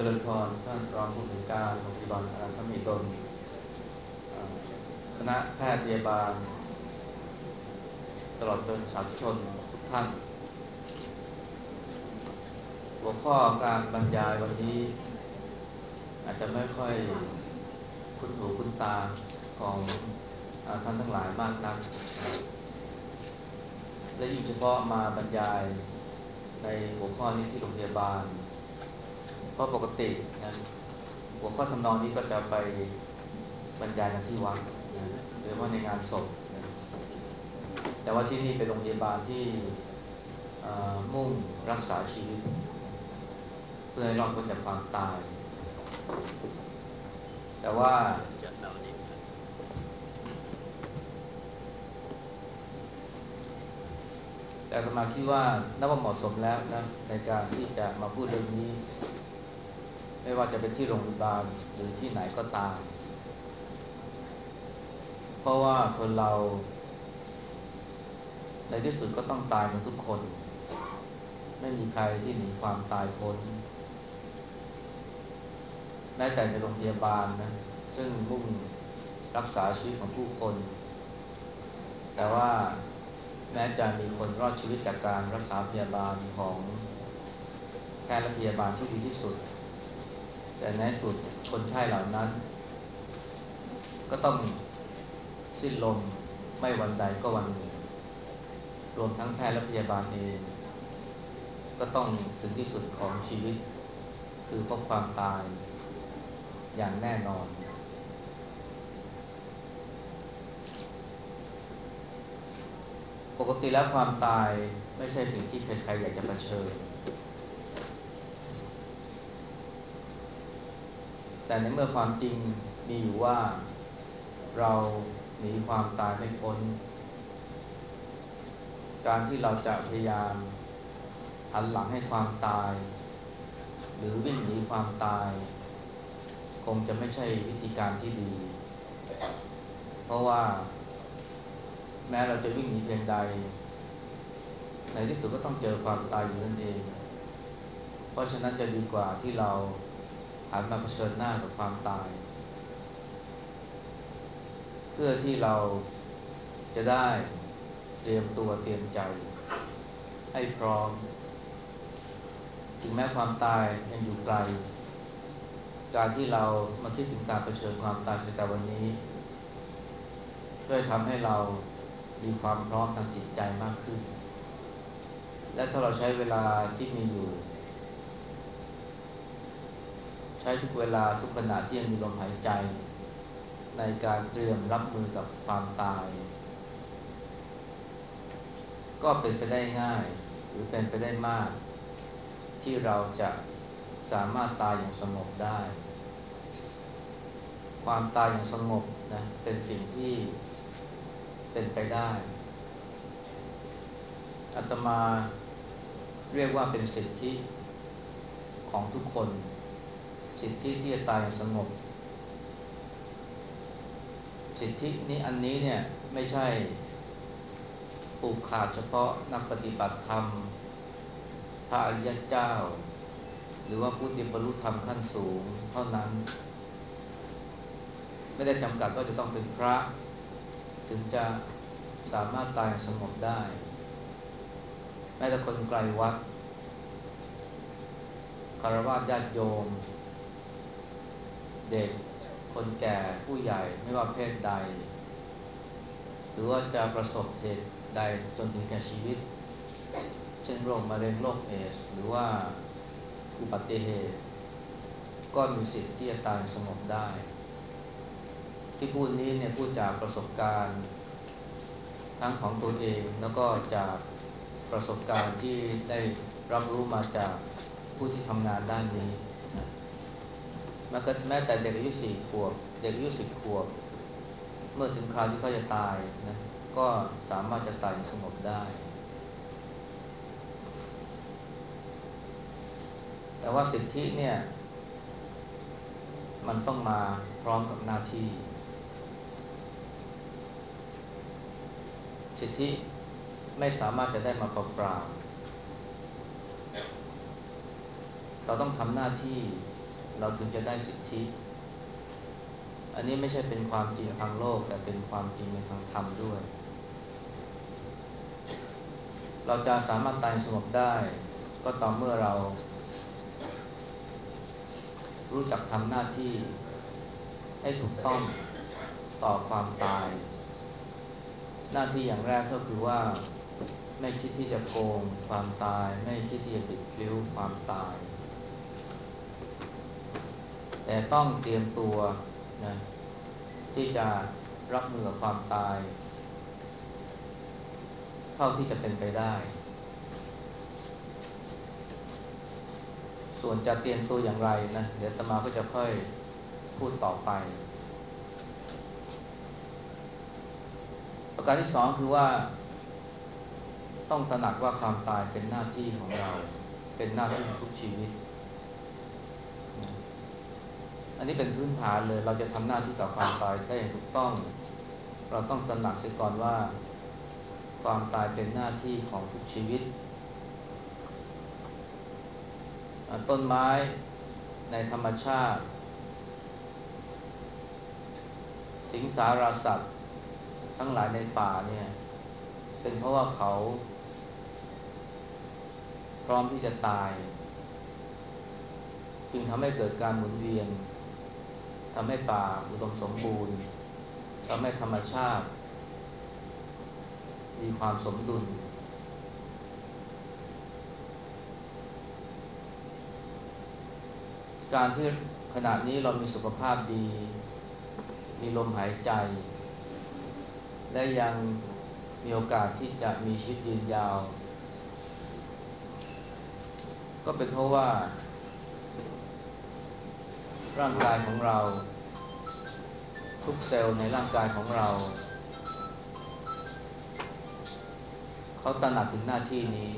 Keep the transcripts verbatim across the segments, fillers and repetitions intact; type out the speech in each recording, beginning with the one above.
จริญพรท่านรองผู้อำนวยการโรงพยาบาลอารันทมหิดลเอ่อคณะแพทย์พยาบาลตลอดจนสาธุชนทุกท่านหัวข้อการบรรยายวันนี้อาจจะไม่ค่อยคุ้นหูคุ้นตาของเอ่อท่านทั้งหลายมากนักและยิ่งเฉพาะมาบรรยายในหัวข้อนี้ที่โรงพยาบาลเพราะปกตินะหัวข้อทำนองนี้ก็จะไปบรรยายกันที่วัดนะโดยเฉพาะในงานศพนะแต่ว่าที่นี่เป็นโรงพยาบาลที่เอ่อมุ่งรักษาชีวิตเพื่อให้รอดพ้นจากความตายแต่ว่าแต่อาตมาคิดว่านับว่าเหมาะสมแล้วนะในการที่จะมาพูดเรื่องนี้ไม่ว่าจะเป็นที่โรงพยาบาลหรือที่ไหนก็ตามเพราะว่าคนเราในที่สุดก็ต้องตายกันทุกคนไม่มีใครที่หนีความตายพ้นแม้แต่ในโรงพยาบาลนะซึ่งมุ่งรักษาชีวิตของผู้คนแต่ว่าแม้จะมีคนรอดชีวิตจากการรักษาพยาบาลของแพทย์และพยาบาลที่ดีที่สุดแต่ในสุดคนไข้เหล่านั้นก็ต้องสิ้นลมไม่วันใดก็วันหนึ่งรวมทั้งแพทย์และพยาบาลเองก็ต้องถึงที่สุดของชีวิตคือพบความตายอย่างแน่นอนปกติแล้วความตายไม่ใช่สิ่งที่ใครๆอยากจะเผชิญแต่ในเมื่อความจริงมีอยู่ว่าเราหนีความตายไม่พ้นการที่เราจะพยายามหันหลังให้ความตายหรือวิ่งหนีความตายคงจะไม่ใช่วิธีการที่ดีเพราะว่าแม้เราจะวิ่งหนีเพียงใดในที่สุดก็ต้องเจอความตายอยู่นั่นเองเพราะฉะนั้นจะดีกว่าที่เราหันมาเผชิญหน้ากับความตายเพื่อที่เราจะได้เตรียมตัวเตรียมใจให้พร้อมถึงแม้ความตายยังอยู่ไกลการที่เรามาคิดถึงการเผชิญความตายในวันนี้ก็จะทำให้เรามีความพร้อมทางจิตใจมากขึ้นและถ้าเราใช้เวลาที่มีอยู่ใช้ทุกเวลาทุกขณะที่ยังมีลมหายใจในการเตรียมรับมือกับความตายก็เป็นไปได้ง่ายหรือเป็นไปได้มากที่เราจะสามารถตายอย่างสงบได้ความตายอย่างสงบนะเป็นสิ่งที่เป็นไปได้อาตมาเรียกว่าเป็นสิทธิของทุกคนสิทธิที่จะตายอย่างสงบสิทธินี้อันนี้เนี่ยไม่ใช่ผูกขาดเฉพาะนักปฏิบัติธรรมพระอริยเจ้าหรือว่าผู้ที่บรรลุธรรมขั้นสูงเท่านั้นไม่ได้จำกัดว่าจะต้องเป็นพระถึงจะสามารถตายอย่างสงบได้แม้แต่คนไกลวัดคฤหัสถ์ญาติโยมเด็กคนแก่ผู้ใหญ่ไม่ว่าเพศใดหรือว่าจะประสบเหตุใดจนถึงแก่ชีวิตเช่นโรคมะเร็งโรคเอดส์หรือว่าอุบัติเหตุก็มีสิทธิ์ที่จะตายสงบได้ที่พูดนี้เนี่ยพูดจากประสบการณ์ทั้งของตัวเองแล้วก็จากประสบการณ์ที่ได้รับรู้มาจากผู้ที่ทำงานด้านนี้นะแม้แต่เด็กอายุสี่ขวบเด็กอายุสิบขวบเมื่อถึงคราวที่เขาจะตายนะก็สามารถจะตายสงบได้แต่ว่าสิทธิเนี่ยมันต้องมาพร้อมกับหน้าที่สิทธิไม่สามารถจะได้มาเปล่าๆเราต้องทำหน้าที่เราถึงจะได้สิทธิอันนี้ไม่ใช่เป็นความจริงทางโลกแต่เป็นความจริงในทางธรรมด้วยเราจะสามารถตายสงบได้ก็ต่อเมื่อเรารู้จักทำหน้าที่ให้ถูกต้องต่อความตายหน้าที่อย่างแรกก็คือว่าไม่คิดที่จะโกงความตายไม่คิดที่จะบิดพลิ้วความตายแต่ต้องเตรียมตัวนะที่จะรับมือกับความตายเท่าที่จะเป็นไปได้ส่วนจะเตรียมตัวอย่างไรนะเดี๋ยวอาตมาก็จะค่อยพูดต่อไปประการที่สองคือว่าต้องตระหนักว่าความตายเป็นหน้าที่ของเราเป็นหน้าที่ของทุกชีวิตนะอันนี้เป็นพื้นฐานเลยเราจะทำหน้าที่ต่อความตายได้อย่างถูกต้องเราต้องตระหนักเสียก่อนว่าความตายเป็นหน้าที่ของทุกชีวิตต้นไม้ในธรรมชาติสิงสารสัตว์ทั้งหลายในป่าเนี่ยเป็นเพราะว่าเขาพร้อมที่จะตายจึงทำให้เกิดการหมุนเวียนทำให้ป่าอุดมสมบูรณ์ทำให้ธรรมชาติมีความสมดุลการที่ขณะนี้เรามีสุขภาพดีมีลมหายใจและยังมีโอกาสที่จะมีชีวิตยืนยาวก็เป็นเพราะว่าร่างกายของเราทุกเซลล์ในร่างกายของเราเขาตระหนักถึงหน้าที่นี้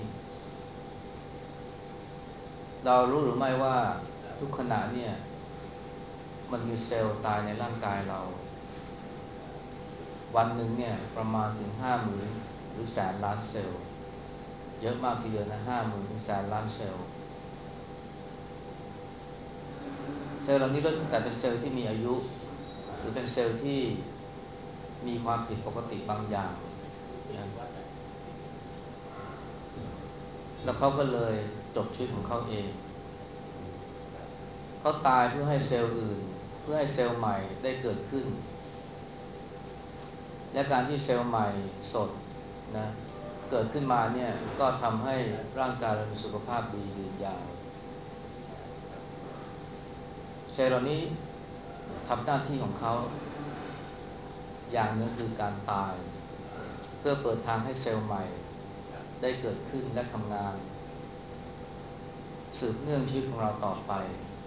เรารู้หรือไม่ว่าทุกขณะเนี่ยมันมีเซลล์ตายในร่างกายเราวันหนึ่งเนี่ยประมาณถึงห้าหมื่นหรือแสนล้านเซลล์เยอะมากทีเดียวนะห้าหมื่นถึงแสนล้านเซลล์เซลล์เหล่านี้ล้วนแต่เป็นเซลล์ที่มีอายุหรือเป็นเซลล์ที่มีความผิดปกติบางอย่างนะแล้วเขาก็เลยจบชีวิตของเขาเองเขาตายเพื่อให้เซลล์อื่นเพื่อให้เซลล์ใหม่ได้เกิดขึ้นและการที่เซลล์ใหม่สดนะเกิดขึ้นมาเนี่ยก็ทำให้ร่างกายเรามีสุขภาพดียืนยาวเซลล์เหล่านี้ทำหน้าที่ของเขาอย่างหนึ่งคือการตายเพื่อเปิดทางให้เซลล์ใหม่ได้เกิดขึ้นและทำงานสืบเนื่องชีวิตของเราต่อไป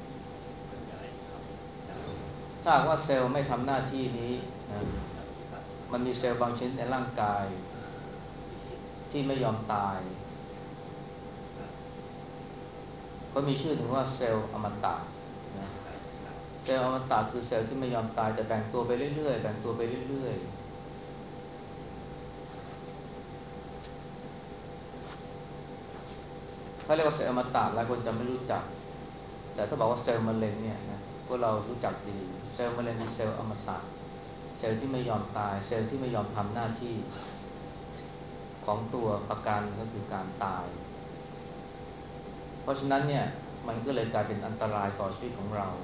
ถ้าหากว่าเซลล์ไม่ทำหน้าที่นี้นะมันมีเซลล์บางชนิดในร่างกายที่ไม่ยอมตายก็มีชื่อถึงว่าเซลล์อมตะนะเซลล์อมตะคือเซลล์ที่ไม่ยอมตายแต่แบ่งตัวไปเรื่อยๆแบ่งตัวไปเรื่อยๆถ้าเรียกว่าเซลล์อมตะหลายคนจะไม่รู้จักแต่ถ้าบอกว่าเซลล์มะเร็งเนี่ยนะพวกเรารู้จักดีเซลล์มะเร็งคือเซลล์อมตะเซลล์ที่ไม่ยอมตายเซลล์ที่ไม่ยอมทำหน้าที่ของตัวประกันก็คือการตายเพราะฉะนั้นเนี่ยมันก็เลยกลายเป็นอันตรายต่อชีวิตของเรา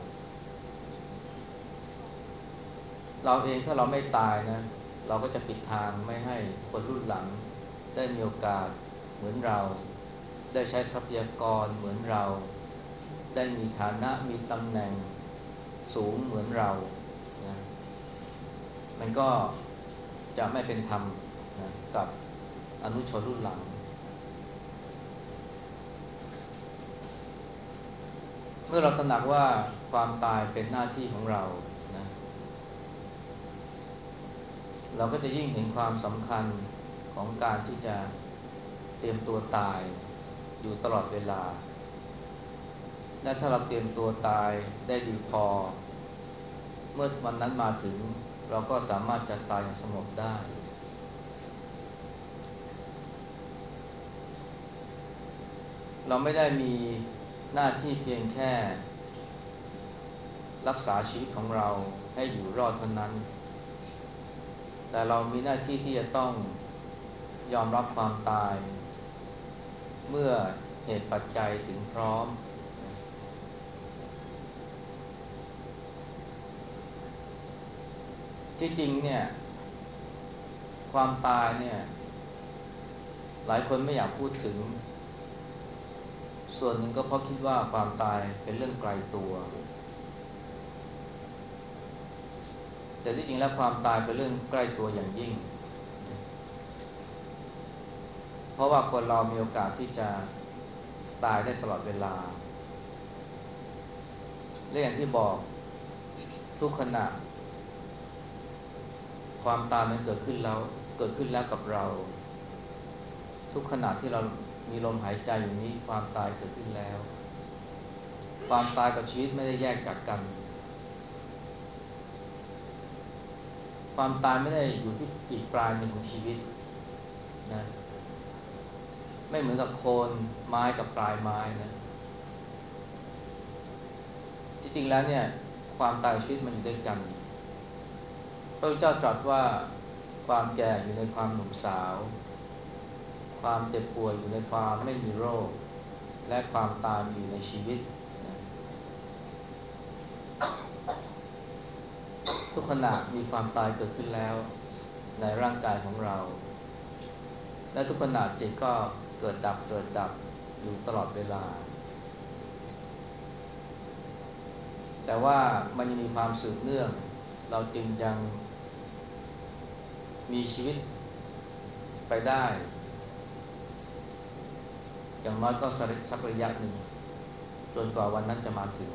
เราเองถ้าเราไม่ตายนะเราก็จะปิดทางไม่ให้คนรุ่นหลังได้มีโอกาสเหมือนเราได้ใช้ทรัพยากรเหมือนเราได้มีฐานะมีตำแหน่งสูงเหมือนเรานะมันก็จะไม่เป็นธรรมนะกับอนุชนรุ่นหลังเมื่อเราตระหนักว่าความตายเป็นหน้าที่ของเรานะเราก็จะยิ่งเห็นความสำคัญของการที่จะเตรียมตัวตายอยู่ตลอดเวลาและถ้าเราเตรียมตัวตายได้ดีพอเมื่อวันนั้นมาถึงเราก็สามารถจะตายอย่างสงบได้เราไม่ได้มีหน้าที่เพียงแค่รักษาชีวิตของเราให้อยู่รอดเท่านั้นแต่เรามีหน้าที่ที่จะต้องยอมรับความตายเมื่อเหตุปัจจัยถึงพร้อมที่จริงเนี่ยความตายเนี่ยหลายคนไม่อยากพูดถึงส่วนหนึ่งก็เพราะคิดว่าความตายเป็นเรื่องไกลตัวแต่ที่จริงแล้วความตายเป็นเรื่องใกล้ตัวอย่างยิ่งเพราะว่าคนเรามีโอกาสที่จะตายได้ตลอดเวลาและอย่างที่บอกทุกขณะความตายมันเกิดขึ้นแล้วเกิดขึ้นแล้วกับเราทุกขณะที่เรามีลมหายใจอยู่นี้ความตายเกิดขึ้นแล้วความตายกับชีวิตไม่ได้แยกจากกันความตายไม่ได้อยู่ที่อีกปลายหนึ่งของชีวิตนะไม่เหมือนกับโคนไม้กับปลายไม้นะจริงๆแล้วเนี่ยความตายชีวิตมันอยู่ด้วยกันพระพุทธเจ้าตรัสว่าความแก่อยู่ในความหนุ่มสาวความเจ็บป่วยอยู่ในความไม่มีโรคและความตายอยู่ในชีวิตนะทุกขณะมีความตายเกิดขึ้นแล้วในร่างกายของเราและทุกขณะจิตก็เกิดดับเกิดดับอยู่ตลอดเวลาแต่ว่ามันยังมีความสืบเนื่องเราจึงยังมีชีวิตไปได้อย่างน้อยก็สักระยะหนึ่งจนกว่าวันนั้นจะมาถึง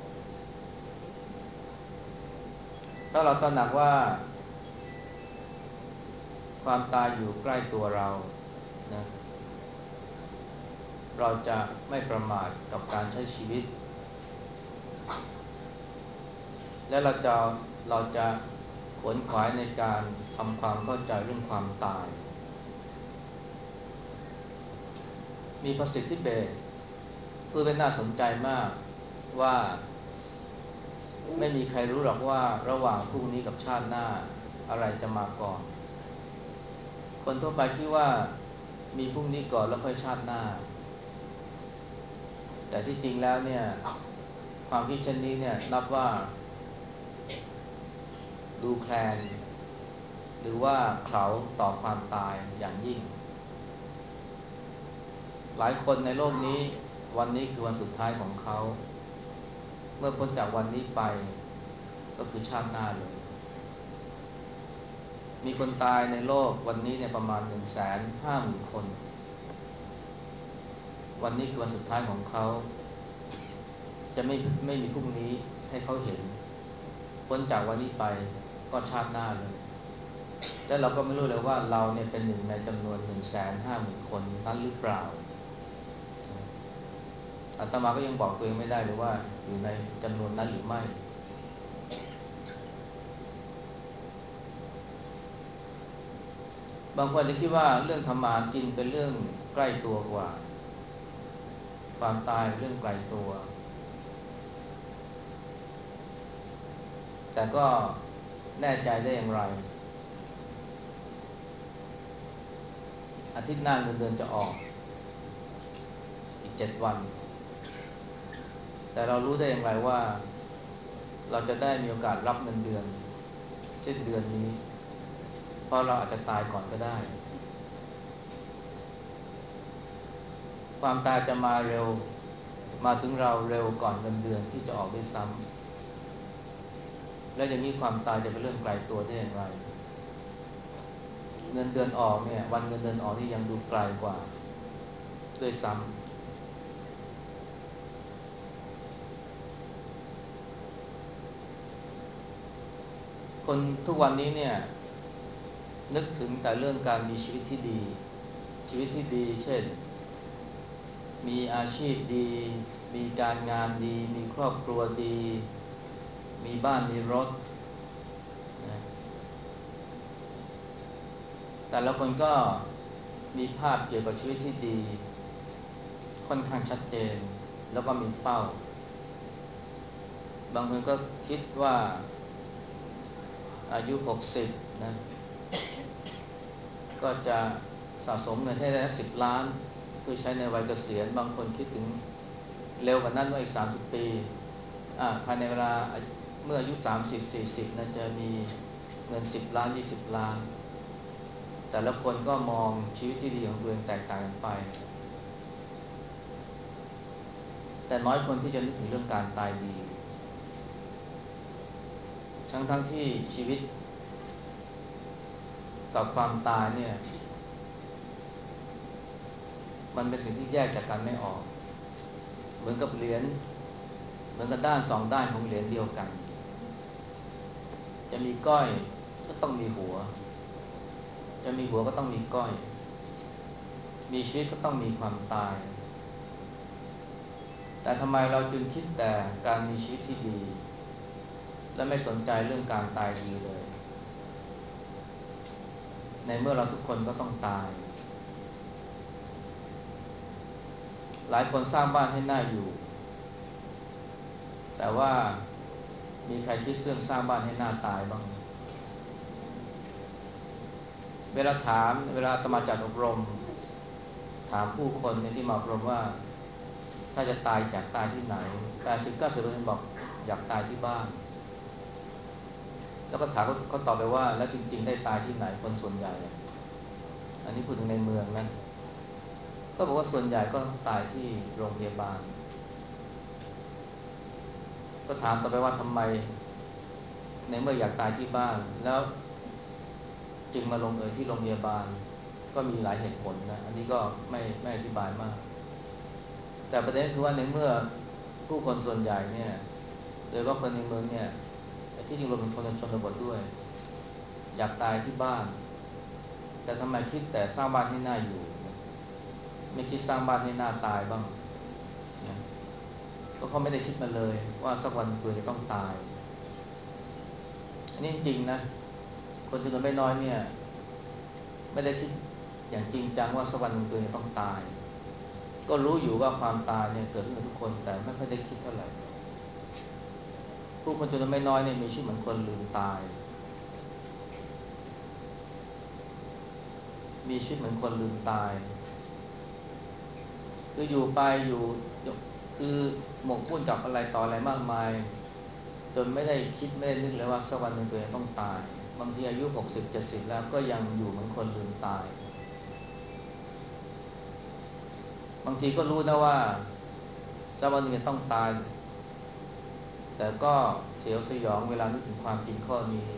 ถ้าเราตระหนักว่าความตายอยู่ใกล้ตัวเรานะเราจะไม่ประมาทกับการใช้ชีวิตและเราจะเราจะขวนขวายในการทำความเข้าใจเรื่องความตายมีภาษิตทิเบตพูดเป็นน่าสนใจมากว่าไม่มีใครรู้หรอกว่าระหว่างพรุ่งนี้กับชาติหน้าอะไรจะมาก่อนคนทั่วไปคิดว่ามีพรุ่งนี้ก่อนแล้วค่อยชาติหน้าแต่ที่จริงแล้วเนี่ยความคิดเช่นนี้เนี่ยนับว่าดูแคลนหรือว่าเขาต่อความตายอย่างยิ่งหลายคนในโลกนี้วันนี้คือวันสุดท้ายของเขาเมื่อพ้นจากวันนี้ไปก็คือชาติหน้าเลยมีคนตายในโลกวันนี้เนี่ยประมาณ หนึ่งแสนห้าหมื่น คนวันนี้คือวันสุดท้ายของเขาจะไม่ไม่มีพรุ่งนี้ให้เขาเห็นพ้นจากวันนี้ไปก็ชาติหน้าเลยและเราก็ไม่รู้เลยว่าเราเนี่ยเป็นหนึ่งในจำนวน หนึ่งแสนห้าหมื่น คนนั้นหรือเปล่าอาตมาก็ยังบอกตัวเองไม่ได้เลยว่าอยู่ในจำนวนนั้นหรือไม่บางคนจะคิดว่าเรื่องทำมากินเป็นเรื่องใกล้ตัวกว่าความตายเป็นเรื่องไกลตัวแต่ก็แน่ใจได้อย่างไรอาทิตย์หน้าเงินเดือนจะออกอีกเจ็ดวันแต่เรารู้ได้อย่างไรว่าเราจะได้มีโอกาสรับเงินเดือนสิ้นเดือนนี้เพราะเราอาจจะตายก่อนก็ได้ความตายจะมาเร็วมาถึงเราเร็วก่อนเงินเดือนที่จะออกด้วยซ้ำและอย่างนี้ความตายจะเป็นเรื่องไกลตัวได้อย่างไรเงินเดือนออกเนี่ยวันเงินเดือนออกนี่ยังดูไกลกว่าด้วยซ้ำคนทุกวันนี้เนี่ยนึกถึงแต่เรื่องการมีชีวิตที่ดีชีวิตที่ดีเช่นมีอาชีพดีมีการงานดีมีครอบครัวดีมีบ้านมีรถนะแต่ละคนก็มีภาพเกี่ยวกับชีวิตที่ดีค่อนข้างชัดเจนแล้วก็มีเป้าบางคนก็คิดว่าอายุหกสิบนะก็จะสะสมเงินให้ได้สิบล้านเพื่อใช้ในวัยเกษียณบางคนคิดถึงเร็วกว่านั้นว่าอีกสามสิบปีภายในเวลาเมื่ออายุสามสิบ สี่สิบนะจะมีเงินสิบล้านยี่สิบล้านแต่ละคนก็มองชีวิตที่ดีของตัวเองแตกต่างกันไปแต่น้อยคนที่จะนึกถึงเรื่องการตายดีทั้งทั้งที่ชีวิตกับความตายเนี่ยมันเป็นสิ่งที่แยกจากกันไม่ออกเหมือนกับเหรียญเหมือนกับด้านสองด้านของเหรียญเดียวกันจะมีก้อยก็ต้องมีหัวจะมีหัวก็ต้องมีก้อยมีชีวิตก็ต้องมีความตายแต่ทำไมเราจึงคิดแต่การมีชีวิตที่ดีและไม่สนใจเรื่องการตายดีเลยในเมื่อเราทุกคนก็ต้องตายหลายคนสร้างบ้านให้น่าอยู่แต่ว่ามีใครคิดเรื่องสร้างบ้านให้น่าตายบ้างเวลาถามเวลาอาตมาจัดอบรมถามผู้คนในที่มาอบรมว่าถ้าจะตายอยากตายที่ไหน แปดสิบถึงเก้าสิบเปอร์เซ็นต์ บอกอยากตายที่บ้านแล้วก็ถามเขาตอบไปว่าแล้วจริงๆได้ตายที่ไหนคนส่วนใหญ่อันนี้พูดถึงในเมืองนะก็บอกว่าส่วนใหญ่ก็ตายที่โรงพยาบาลก็ถามต่อไปว่าทำไมในเมื่ออยากตายที่บ้านแล้วจึงมาลงเอยที่โรงพยาบาลก็มีหลายเหตุผลนะอันนี้ก็ไม่ไม่อธิบายมากแต่ประเด็นคือว่าในเมื่อผู้คนส่วนใหญ่เนี่ยโดยเฉพาะคนในเมืองเนี่ยที่จริงรวมถึงคนในชนบทด้วยอยากตายที่บ้านแต่ทำไมคิดแต่สร้างบ้านให้น่าอยู่ไม่คิดสร้างบ้านให้น่าตายบ้างนะก็เพราะไม่ได้คิดมาเลยว่าสักวันตัวจะต้องตายอันนี้จริงนะคนจำนวนไม่น้อยเนี่ยไม่ได้คิดอย่างจริงจังว่าสักวันตัวจะต้องตายก็รู้อยู่ว่าความตายเนี่ยเกิดขึ้นกับทุกคนแต่ไม่ค่อยได้คิดเท่าไหร่ผู้คนจำนวนไม่น้อยเนี่ยมีชีวิตเหมือนคนลืมตายมีชีวิตเหมือนคนลืมตายคืออยู่ไปอยู่คือหมกมุ่นกับอะไรต่ออะไรมากมายจนไม่ได้คิดไม่ได้นึกเลยว่าสักวันหนึ่งตัวเองต้องตายบางทีอายุหกสิบ เจ็ดสิบแล้วก็ยังอยู่เหมือนคนลืมตายบางทีก็รู้นะว่าสักวันหนึ่งจะต้องตายแต่ก็เสียวสยองเวลานึกถึงความจริงข้อนี้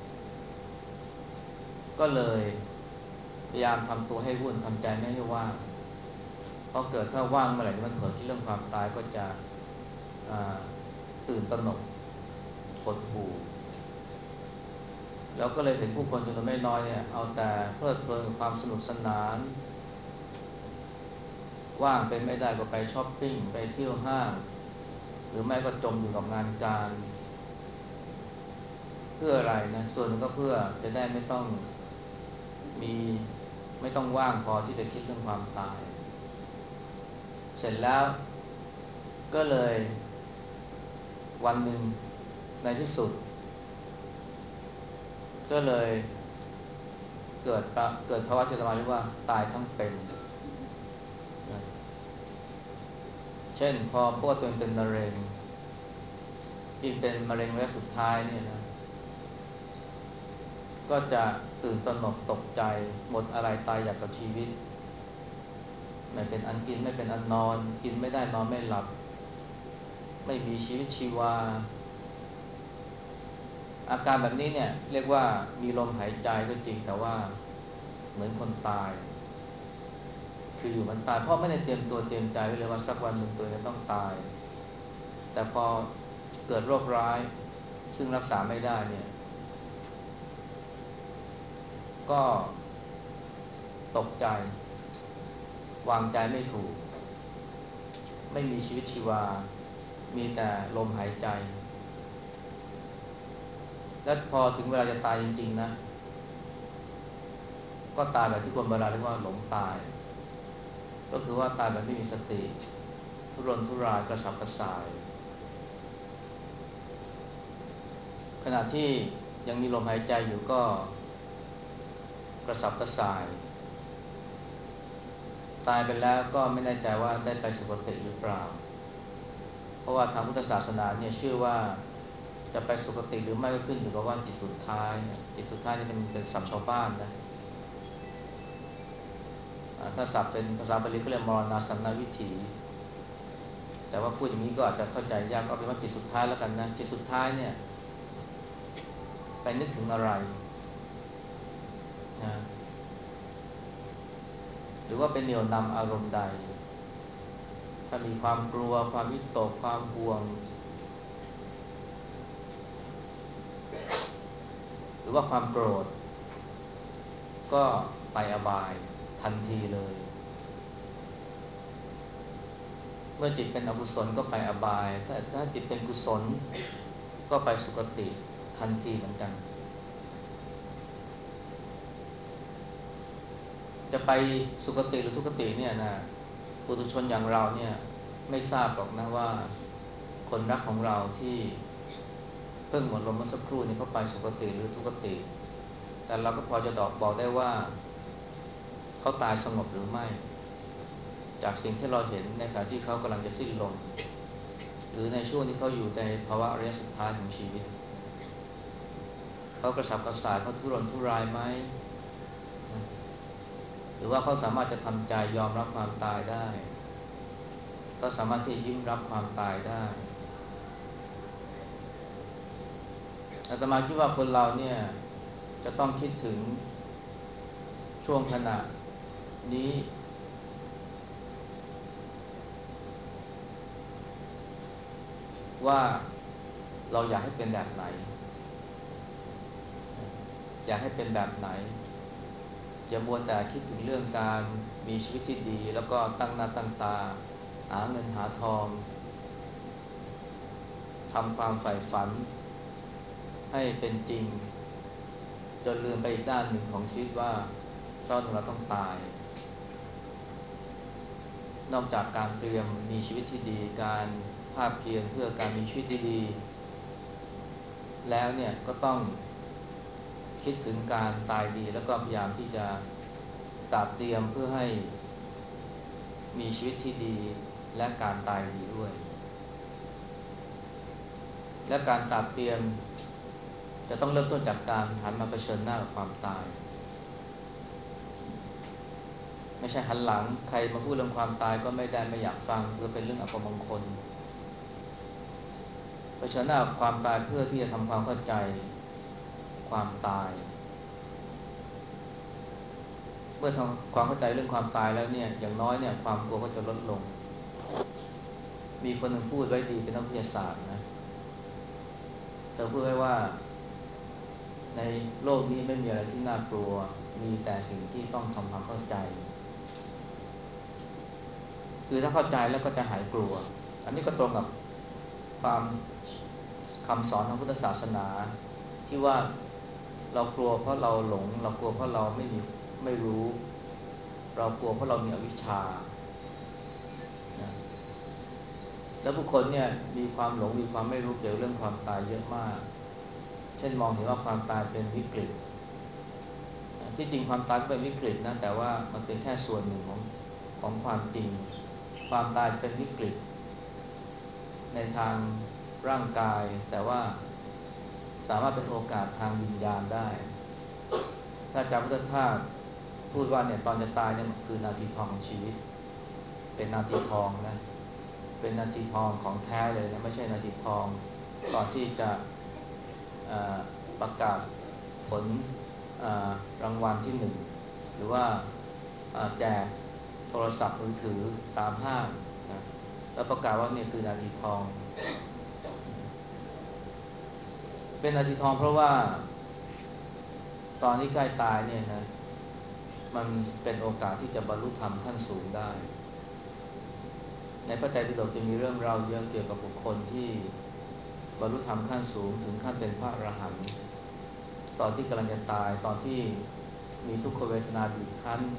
ก็เลยพยายามทำตัวให้วุ่นทำใจไม่ให้ว่างเพราะเกิดถ้าว่างเมื่อไหร่มันเผลอคิดเรื่องความตายก็จะตื่นตระหนกหดหู่แล้วก็เลยเห็นผู้คนจำนวนไม่น้อยเนี่ยเอาแต่เพลิดเพลินกับความสนุกสนานว่างเป็นไม่ได้ก็ไปช้อปปิ้งไปเที่ยวห้างหรือไม่ก็จมอยู่กับงานการเพื่ออะไรนะส่วนนึงก็เพื่อจะได้ไม่ต้องมีไม่ต้องว่างพอที่จะคิดเรื่องความตายเสร็จแล้วก็เลยวันหนึ่งในที่สุดก็เลยเกิดเกิดภาวะจิตวิทยาว่าตายทั้งเป็นนะเช่นพอพวกตัวเองเป็นมะเร็งยิ่งเป็นมะเร็งระยะสุดท้ายเนี่ยนะก็จะตื่นตระหนกตกใจหมดอะไรตายอยากกับชีวิตไม่เป็นอันกินไม่เป็นอันนอนกินไม่ได้นอนไม่หลับไม่มีชีวิตชีวาอาการแบบนี้เนี่ยเรียกว่ามีลมหายใจก็จริงแต่ว่าเหมือนคนตายคืออยู่มันตายเพราะไม่ได้เตรียมตัวเตรียมใจไว้เลยว่าสักวันหนึ่งตัวจะต้องตายแต่พอเกิดโรคร้ายซึ่งรักษาไม่ได้เนี่ยก็ตกใจวางใจไม่ถูกไม่มีชีวิตชีวามีแต่ลมหายใจและพอถึงเวลาจะตายจริงๆนะก็ตายแบบที่คนโบราณเรียกว่าหลงตายก็คือว่าตายแบบไม่มีสติทุรนทุรายกระสับกระส่ายขณะที่ยังมีลมหายใจอยู่ก็กระสับกระส่ายตายไปแล้วก็ไม่แน่ใจว่าได้ไปสุคติหรือเปล่าเพราะว่าทางพุทธศาสนาเนี่ยเชื่อว่าจะไปสุคติหรือไม่ก็ขึ้นอยู่กับว่าจิตสุดท้ายเนี่ยจิตสุดท้ายนี่เป็นเป็นศัพท์ชาวบ้านนะถ้าศัพท์เป็นภาษาบาลีก็เรียกมรณสันนวิถีแต่ว่าพูดอย่างนี้ก็อาจจะเข้าใจยากก็เป็นว่าจิตสุดท้ายแล้วกันนะจิตสุดท้ายเนี่ยไปนึกถึงอะไรนะหรือว่าเป็นเหนี่ยวนำอารมณ์ใดถ้ามีความกลัวความวิตกความห่วงหรือว่าความโกรธก็ไปอบายทันทีเลยเมื่อจิตเป็นอกุศลก็ไปอบายถ้าถ้าจิตเป็นกุศลก็ไปสุคติทันทีเหมือนกันจะไปสุคติหรือทุกติเนี่ยนะปุถุชนอย่างเราเนี่ยไม่ทราบหรอกนะว่าคนรักของเราที่เพิ่งหมดลมเมื่อสักครู่นี้เขาไปสุคติหรือทุกติแต่เราก็พอจะตอบบอกได้ว่าเขาตายสงบหรือไม่จากสิ่งที่เราเห็นในขณะที่เขากำลังจะสิ้นลมหรือในช่วงที่เขาอยู่ในภาวะระยะสุดท้ายของชีวิตเขากระสับกระส่ายเขาทุรนทุรายไหมหรือว่าเขาสามารถจะทำใจยอมรับความตายได้เขาสามารถที่จะยิ้มรับความตายได้อาตมาคิดว่าคนเราเนี่ยจะต้องคิดถึงช่วงขณะนี้ว่าเราอยากให้เป็นแบบไหนอยากให้เป็นแบบไหนอย่ามัวแต่คิดถึงเรื่องการมีชีวิตที่ดีแล้วก็ตั้งหน้าตั้งตาหาเงินหาทองทำความใฝ่ฝันให้เป็นจริงจนลืมไปอีกด้านหนึ่งของชีวิตว่าสักวันหนึ่งเราต้องตายนอกจากการเตรียมมีชีวิตที่ดีการภาคเพียรเพื่อการมีชีวิตที่ดีแล้วเนี่ยก็ต้องคิดถึงการตายดีแล้วก็พยายามที่จะตระเตรียมเพื่อให้มีชีวิตที่ดีและการตายดีด้วยและการตระเตรียมจะต้องเริ่มต้นจากการหันมาเผชิญหน้ากับความตายไม่ใช่หันหลังใครมาพูดเรื่องความตายก็ไม่ได้ไม่อยากฟังถือเป็นเรื่องอัปมงคลเผชิญหน้ากับความตายเพื่อที่จะทำความเข้าใจความตายเมื่อทำความเข้าใจเรื่องความตายแล้วเนี่ยอย่างน้อยเนี่ยความกลัวก็จะลดลงมีคนหนึ่งพูดไว้ดีเป็นนักวิทยาศาสตร์นะเธอพูดไว้ว่าในโลกนี้ไม่มีอะไรที่น่ากลัวมีแต่สิ่งที่ต้องทำความเข้าใจคือถ้าเข้าใจแล้วก็จะหายกลัวอันนี้ก็ตรงกับความคำสอนทางพุทธศาสนาที่ว่าเรากลัวเพราะเราหลงเรากลัวเพราะเราไม่มีไม่รู้เรากลัวเพราะเรามีอวิชชานะแล้วบุคคลเนี่ยมีความหลงมีความไม่รู้เกี่ยวเรื่องความตายเยอะมากเช่นมองเห็นว่าความตายเป็นวิกฤตที่จริงความตายก็เป็นวิกฤตนะแต่ว่ามันเป็นแค่ส่วนหนึ่งของของความจริงความตายจะเป็นวิกฤตในทางร่างกายแต่ว่าสามารถเป็นโอกาสทางวิญญาณได้ถ้าจำพุทธทาสพูดว่าเนี่ยตอนจะตายเนี่ยคือนาทีทองของชีวิตเป็นนาทีทองนะเป็นนาทีทองของแท้เลยนะไม่ใช่นาทีทองตอนที่จะประกาศผลรางวัลที่หนึ่งหรือว่าแจกโทรศัพท์มือถือตามห้างนะแล้วประกาศว่าเนี่ยคือนาทีทองเป็นนาทีทองเพราะว่าตอนที่ใกล้ตายเนี่ยนะมันเป็นโอกาสที่จะบรรลุธรรมขั้นสูงได้ในพระไตรปิฎกจะมีเรื่องราวเยอะเกี่ยวกับบุคคลที่บรรลุธรรมขั้นสูงถึงขั้นเป็นพระอรหันต์ตอนที่กำลังจะตายตอนที่มีทุกขเวทนาบีบคั้น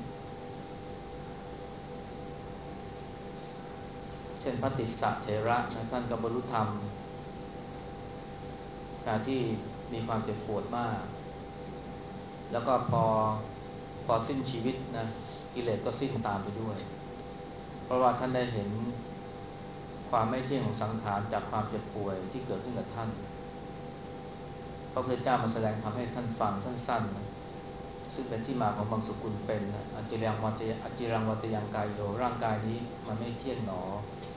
เช่นพระติสสะเถระนะท่านก็บรรลุธรรมขณะที่มีความเจ็บปวดมากแล้วก็พอพอสิ้นชีวิตนะกิเลสก็สิ้นตามไปด้วยเพราะว่าท่านได้เห็นความไม่เที่ยงของสังขารจากความเจ็บป่วยที่เกิดขึ้นกับท่านพระพุทธเจ้ามาแสดงทำให้ท่านฟังสั้นๆนะซึ่งเป็นที่มาของบางสกุลเป็นนะอจิรังวัตยอจิรังวัตยังกายโยร่างกายนี้มันไม่เที่ยงหนอ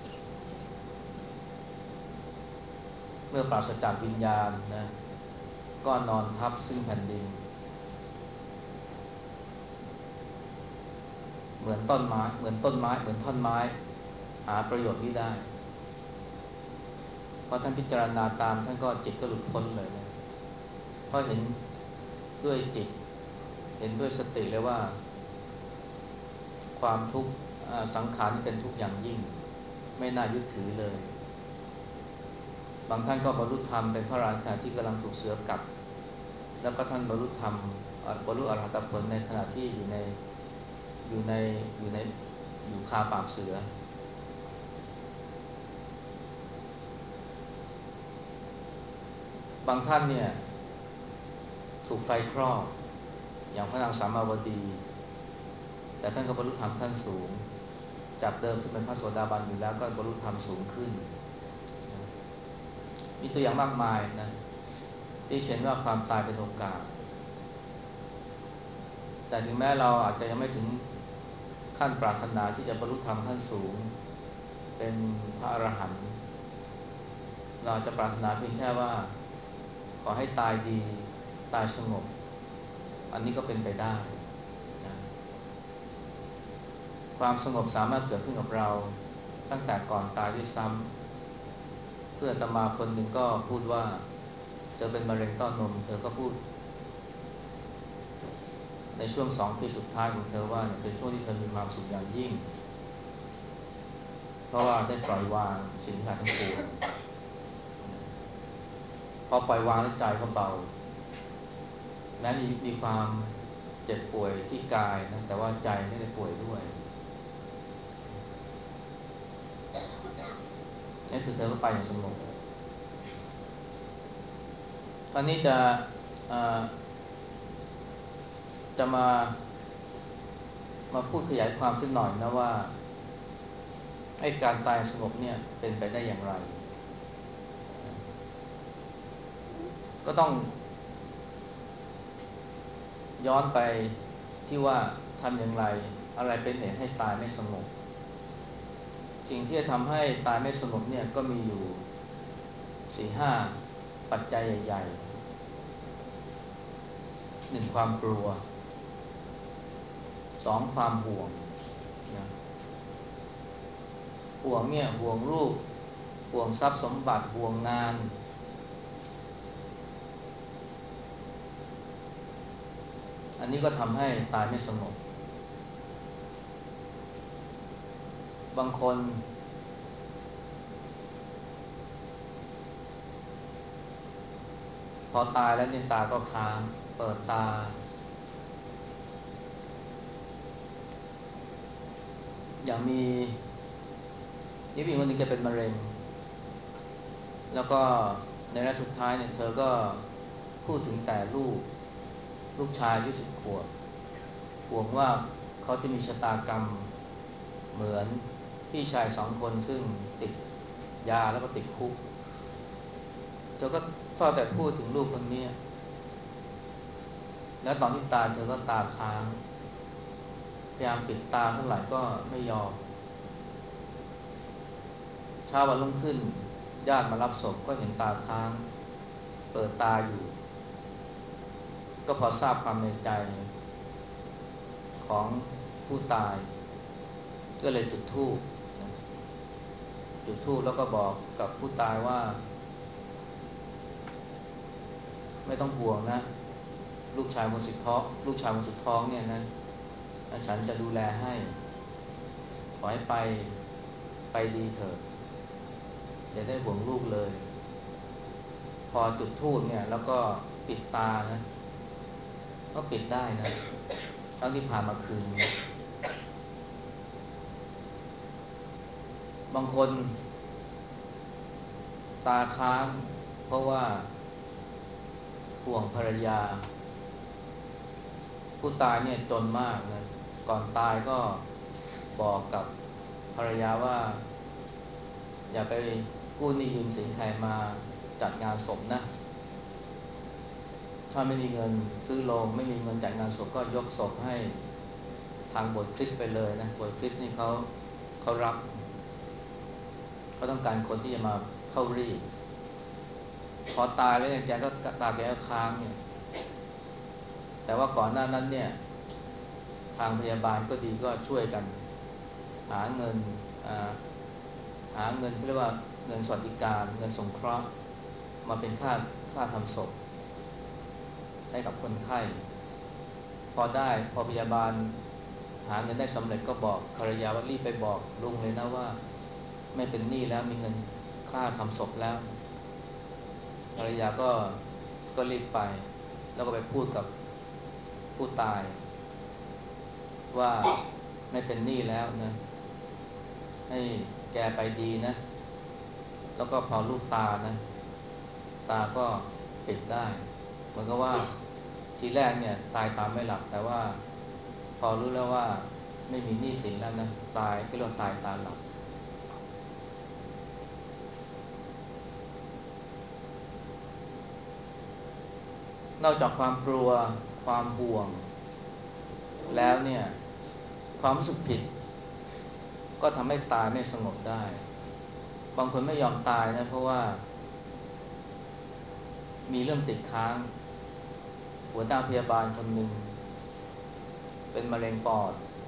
เมื่อปราศจากวิญญาณนะก็นอนทับซึ่งแผ่นดินเหมือนต้นไม้เหมือนต้นไม้เหมือนท่อนไม้หาประโยชน์ไม่ได้พอท่านพิจารณาตามท่านก็จิตก็หลุดพ้นเลยนะเพราะเห็นด้วยจิตเห็นด้วยสติเลยว่าความทุกข์สังขารเป็นทุกข์อย่างยิ่งไม่น่ายึดถือเลยบางท่านก็บรรลุธรรมเป็นพระอรหันต์ที่กำลังถูกเสือกัดแล้วก็ท่านบรรลุธรรมบรรลุอรหัตผลในขณะที่อยู่ในอยู่ในอยู่ในอยู่คาปากเสือบางท่านเนี่ยถูกไฟคลอกอย่างพระนางสามาวดีแต่ท่านก็บรรลุธรรมขั้นสูงจากเดิมซึ่งเป็นพระโสดาบันอยู่แล้วก็บรรลุธรรมสูงขึ้นมีตัวอย่างมากมายนะที่เห็นว่าความตายเป็นโอกาสแต่ถึงแม้เราอาจจะยังไม่ถึงขั้นปรารถนาที่จะบรรลุธรรมขั้นสูงเป็นพระอรหันต์เราจะปรารถนาเพียงแค่ว่าขอให้ตายดีตายสงบอันนี้ก็เป็นไปได้นะความสงบสามารถเกิดขึ้นกับเราตั้งแต่ก่อนตายด้วยซ้ำเพื่อนอาตมาคนหนึ่งก็พูดว่าเธอเป็นมะเร็งเต้านมเธอก็พูดในช่วงสองปีสุดท้ายของเธอว่าเป็นช่วงที่เธอมีความสุขอย่างยิ่งเพราะว่าได้ปล่อยวางสิ่งที่ทั้งปวงพอปล่อยวางแล้วใจก็เบาแม้มีมีความเจ็บป่วยที่กายนะแต่ว่าใจไม่ได้ป่วยด้วยในสุดเธอก็ไปอย่างสงบคราวนี้จะจะมามาพูดขยายความสักหน่อยนะว่าไอ้การตายสงบเนี่ยเป็นไปได้อย่างไรก็ต้องย้อนไปที่ว่าทำอย่างไรอะไรเป็นเหตุให้ตายไม่สงบสิ่งที่จะทำให้ตายไม่สงบเนี่ยก็มีอยู่สี่ห้าปัจจัยใหญ่ๆหนึ่งความกลัวสองความห่วงนะห่วงเนี่ยห่วงลูกห่วงทรัพย์สมบัติห่วงงานอันนี้ก็ทำให้ตายไม่สงบบางคนพอตายแล้วเนี่ยตาก็ค้างเปิดตาอย่างมีนี่ผู้หญิงคนนึงแกเป็นมะเร็งแล้วก็ในระยะสุดท้ายเนี่ยเธอก็พูดถึงแต่ลูกลูกชายอายุสิบขวบห่วงว่าเขาจะมีชะตากรรมเหมือนพี่ชายสองคนซึ่งติดยาแล้วก็ติดคุกเธอก็เฝ้าแต่พูดถึงลูกคนนี้แล้วตอนที่ตายเธอก็ตาค้างพยายามปิดตาเท่าไหร่ก็ไม่ยอมเช้าวันรุ่งขึ้นญาติมารับศพก็เห็นตาค้างเปิดตาอยู่ก็พอทราบความในใจของผู้ตายก็เลยจุดธูปจุดธูปแล้วก็บอกกับผู้ตายว่าไม่ต้องห่วงนะลูกชายคนสุดท้องลูกชายคนสุดท้องเนี่ยนะฉันจะดูแลให้ขอให้ไปไปดีเถิดจะได้ห่วงลูกเลยพอจุดธูปเนี่ยแล้วก็ปิดตานะก็ปิดได้นะทั้งที่ผ่านมาคืนนึงบางคนตาค้างเพราะว่าห่วงภรรยาผู้ตายเนี่ยจนมากนะก่อนตายก็บอกกับภรรยาว่าอย่าไปกู้หนี้ยืมสินใครมาจัดงานศพนะถ้าไม่มีเงินซื้อโรงไม่มีเงินจัดงานศพก็ยกศพให้ทางโบสถ์คริสต์ไปเลยนะโบสถ์คริสต์นี่เขาเขารับเขาต้องการคนที่จะมาเข้ารีดพอตายแล้วแกก็ตาแกก็ค้างเนี่ยแต่ว่าก่อนหน้านั้นเนี่ยทางพยาบาลก็ดีก็ช่วยกันหาเงินหาเงินที่เรียกว่าเงินสวัสดิการเงินสงเคราะห์มาเป็นค่าค่าทำศพให้กับคนไข้พอได้พอพยาบาลหาเงินได้สำเร็จก็บอกภรรยาว่ารีบไปบอกลุงเลยนะว่าไม่เป็นหนี้แล้วมีเงินค่าทำศพแล้วภรรยาก็ก็รีบไปแล้วก็ไปพูดกับผู้ตายว่าไม่เป็นหนี้แล้วนะให้แกไปดีนะแล้วก็พอลูกตานะตาก็ปิดได้เหมือนกับว่าทีแรกเนี่ยตายตามไม่หลับแต่ว่าพอรู้แล้วว่าไม่มีหนี้สินแล้วนะตายก็เรียกว่าตายตาหลับนอกจากความกลัวความห่วงแล้วเนี่ยความรู้สึกผิดก็ทำให้ตายไม่สงบได้บางคนไม่ยอมตายนะเพราะว่ามีเรื่องติดค้างหัวหน้าพยาบาลคนหนึ่งเป็นมะเร็งปอด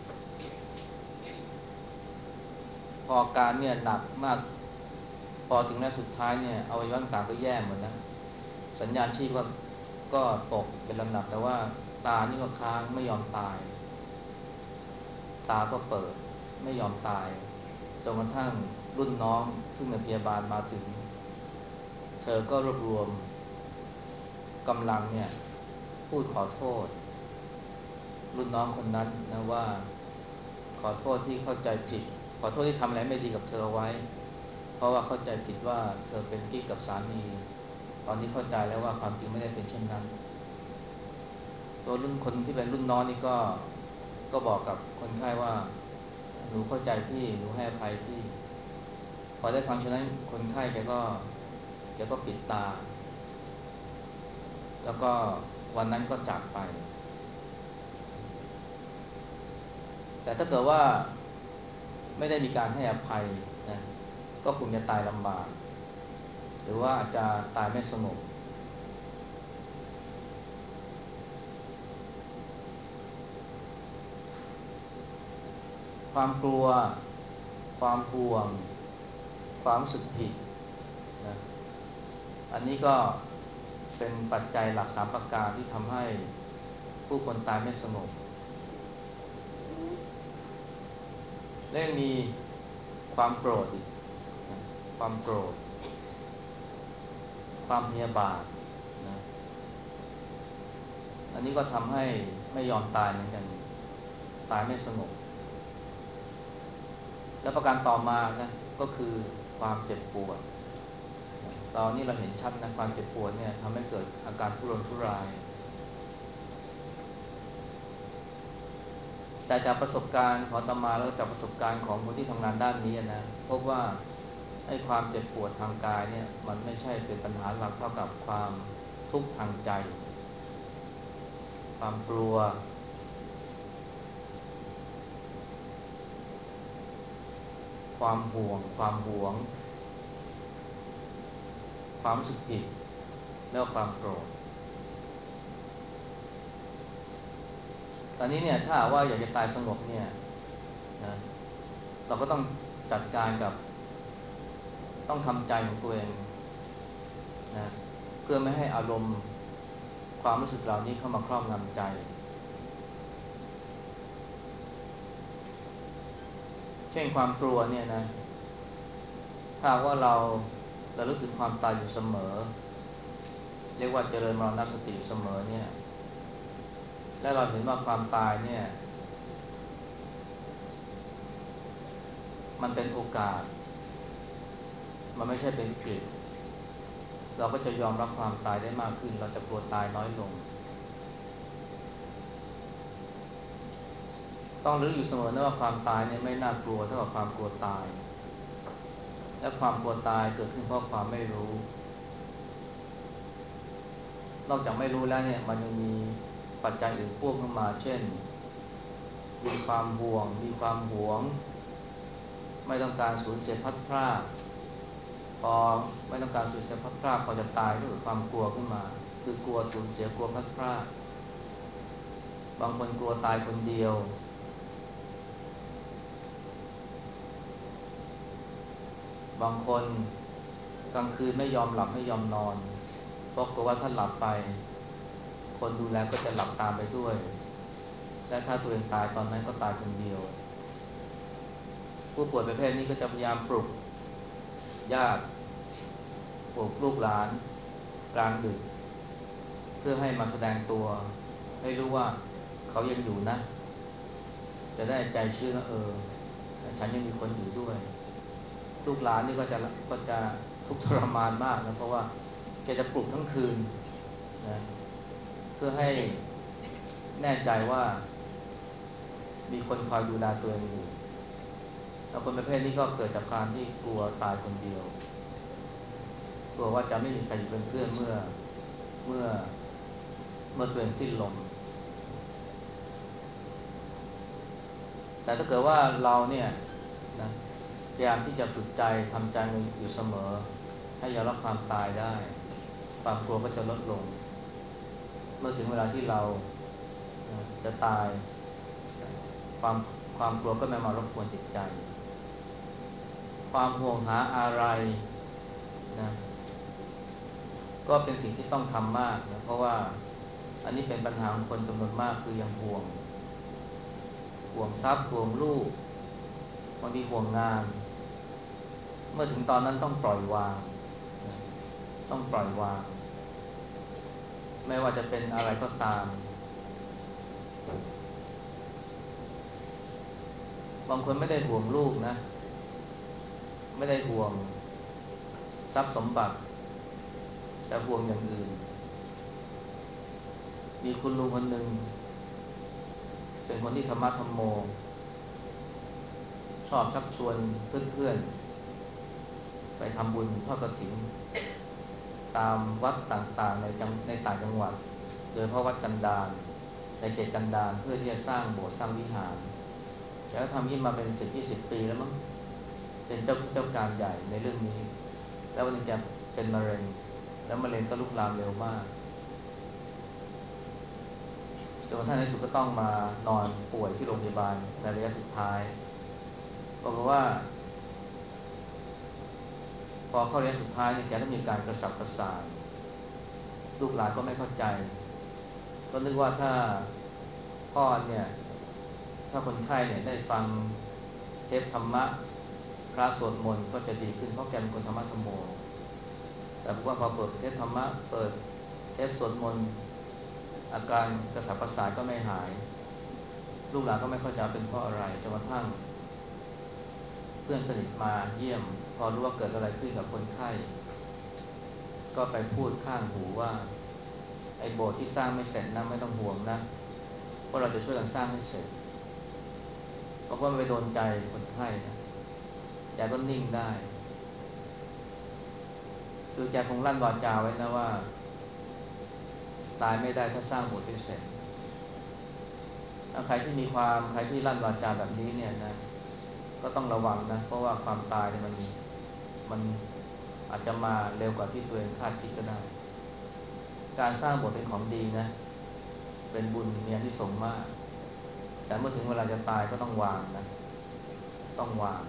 พอการเนี่ยหนักมากพอถึงนัดสุดท้ายเนี่ยอวัยวะต่างก็แย่หมดแล้วสัญญาณชีพก็ก็ตกเป็นลำดับแต่ว่าตานี่ก็ค้างไม่ยอมตายตาก็เปิดไม่ยอมตายจนกระทั่งรุ่นน้องซึ่งเป็นพยาบาลมาถึงเธอก็รวบรวมกำลังเนี่ยพูดขอโทษรุ่นน้องคนนั้นนะว่าขอโทษที่เข้าใจผิดขอโทษที่ทำอะไรไม่ดีกับเธอเอาไว้เพราะว่าเข้าใจผิดว่าเธอเป็นกิ๊กกับสามีตอนนี้เข้าใจแล้วว่าความจริงไม่ได้เป็นเช่นนั้นตัวรุ่นคนที่เป็นรุ่นน้องนี่ก็ก็บอกกับคนไข้ว่าหนูเข้าใจพี่หนูให้อภัยพี่พอได้ฟังฉะนั้นคนไข้แกก็แกก็ปิดตาแล้วก็วันนั้นก็จากไปแต่ถ้าเกิดว่าไม่ได้มีการให้อภัยนะก็คงจะตายลำบากหรือว่าอาจจะตายไม่สงบความกลัวความห่วงความรู้สึกผิดนะอันนี้ก็เป็นปัจจัยหลักสามประการที่ทำให้ผู้คนตายไม่สงบและยังมีความโกรธอีกนะความโกรธความพยาบาทนะอันนี้ก็ทำให้ไม่ยอมตายเหมือนกันตายไม่สงบและประการต่อมานะก็คือความเจ็บปวดตอนนี้เราเห็นชัดนะความเจ็บปวดเนี่ยทำให้เกิดอาการทุรนทุรายแต่จากประสบการณ์ของอาตมาแล้วจากประสบการณ์ของคนที่ทำงานด้านนี้นะพบว่าไอ้ความเจ็บปวดทางกายเนี่ยมันไม่ใช่เป็นปัญหาหลักเท่ากับความทุกข์ทางใจความกลัวความห่วงความหวงความรู้สึกผิดแล้วความโกรธตอนนี้เนี่ยถ้าว่าอยากจะตายสงบเนี่ยนะเราก็ต้องจัดการกับต้องทำใจของตัวเองนะเพื่อไม่ให้อารมณ์ความรู้สึกเหล่านี้เข้ามาครอบงำใจเช่นความกลัวเนี่ยนะถ้าว่าเราเราลึกถึงความตายอยู่เสมอเรียกว่าเจริญมรณสติอยู่เสมอเนี่ยและเราเห็นว่าความตายเนี่ยมันเป็นโอกาสมันไม่ใช่เป็นวิกฤตเราก็จะยอมรับความตายได้มากขึ้นเราจะกลัวตายน้อยลงต้องรู้อยู่เสมอนะว่าความตายเนี่ยไม่น่ากลัวเท่ากับความกลัวตายและความกลัวตายเกิดขึ้นเพราะความไม่รู้นอกจากไม่รู้แล้วเนี่ยมันยังมีปัจจัยอื่นพ่วงเข้ามาเช่นมีความห่วงมีความหวงไม่ต้องการสูญเสียพัดพรากพอไม่ต้องการสูญเสียพัดพรากพอจะตายก็เกิดความกลัวขึ้นมาคือกลัวสูญเสียกลัวพัดพรากบางคนกลัวตายคนเดียวบางคนกลางคืนไม่ยอมหลับไม่ยอมนอนเพราะกลัวว่าถ้าหลับไปคนดูแลก็จะหลับตามไปด้วยและถ้าตัวเองตายตอนนั้นก็ตายคนเดียวผู้ป่วยประเภทนี้ก็จะพยายามปลุกญาติปลุกลูกหลานกลางดึกเพื่อให้มาแสดงตัวให้รู้ว่าเขายังอยู่นะจะได้ใจชื้นว่าเออฉันยังมีคนอยู่ด้วยลูกหลานนี่ก็จะก็จะทุกข์ทรมานมากนะเพราะว่าแกจะปลุกทั้งคืนนะเพื่อให้แน่ใจว่ามีคนคอยดูแลตัวเองอยู่แล้วคนประเภทนี้ก็เกิดจากการที่กลัวตายคนเดียวกลัวว่าจะไม่มีใครอยู่เป็นเพื่อนเมื่อเมื่อเมื่อตัวเองสิ้นลมแต่ถ้าเกิดว่าเราเนี่ยนะพยายามที่จะฝึกใจทำใจอยู่เสมอให้ยอมรับความตายได้ความกลัวก็จะลดลงเมื่อถึงเวลาที่เราจะตายความความกลัวก็ไม่มารบกวนจิตใจความห่วงหาอะไรนะก็เป็นสิ่งที่ต้องทำมากนะเพราะว่าอันนี้เป็นปัญหาของคนจำนวนมากคือยังห่วงห่วงทรัพย์ห่วงลูกบางทีห่วงงานเมื่อถึงตอนนั้นต้องปล่อยวางนะต้องปล่อยวางไม่ว่าจะเป็นอะไรก็ตามบางคนไม่ได้ห่วงลูกนะไม่ได้ห่วงทรัพย์สมบัติแต่ห่วงอย่างอื่นมีคุณลุงคนหนึ่งเป็นคนที่ธรรมะธรรมโมชอบชักชวนเพื่อนๆไปทำบุญทอดกฐินตามวัดต่างๆในจังในต่างจังหวัดโดยเฉพาะวัดกันดารในเขตกันดารเพื่อที่จะสร้างโบสถ์สร้างวิหารแล้วทำนี้มาเป็นสิบยี่สิบปีแล้วมั้งเป็นเจ้าเจ้าการใหญ่ในเรื่องนี้แล้ววันนี้แกเป็นมะเร็งแล้วมะเร็งก็ลุกลามเร็วมากจนกระทั่งในสุดก็ต้องมานอนป่วยที่โรงพยาบาลในระยะสุดท้ายบอกว่าพอเข้าระยะสุดท้ายเนี่ยแกต้องมีการกระสับกระส่ายลูกหลานก็ไม่เข้าใจก็นึกว่าถ้าพ่อเนี่ยถ้าคนไข้เนี่ยได้ฟังเทปธรรมะพระสวดมนต์ก็จะดีขึ้นเพราะแกเป็นคนธรรมะธรรมโมแต่ว่าพอเปิดเทปธรรมะเปิดเทปสวดมนต์อาการกระสับกระส่ายก็ไม่หายลูกหลานก็ไม่เข้าใจเป็นเพราะอะไรจนกระทั่งเพื่อนสนิทมาเยี่ยมพอรู้ว่าเกิดอะไรขึ้นกับคนไข้ก็ไปพูดข้างหูว่าไอ้โบสถ์ที่สร้างไม่เสร็จนะไม่ต้องห่วงนะเพราะเราจะช่วยกันสร้างให้เสร็จเพราะว่าไปโดนใจคนไข้นะแกก็นิ่งได้คือแกคงลั่นวาจาไว้นะว่าตายไม่ได้ถ้าสร้างโบสถ์ไม่เสร็จใครที่มีความใครที่ลั่นวาจาแบบนี้เนี่ยนะก็ต้องระวังนะเพราะว่าความตายเนี่ยมันมันอาจจะมาเร็วกว่าที่ตัวเองคาดคิดก็ได้การสร้างโบสถ์เป็นของดีนะเป็นบุญมีอานิสงส์มากแต่เมื่อถึงเวลาจะตายก็ต้องวางนะต้องวาง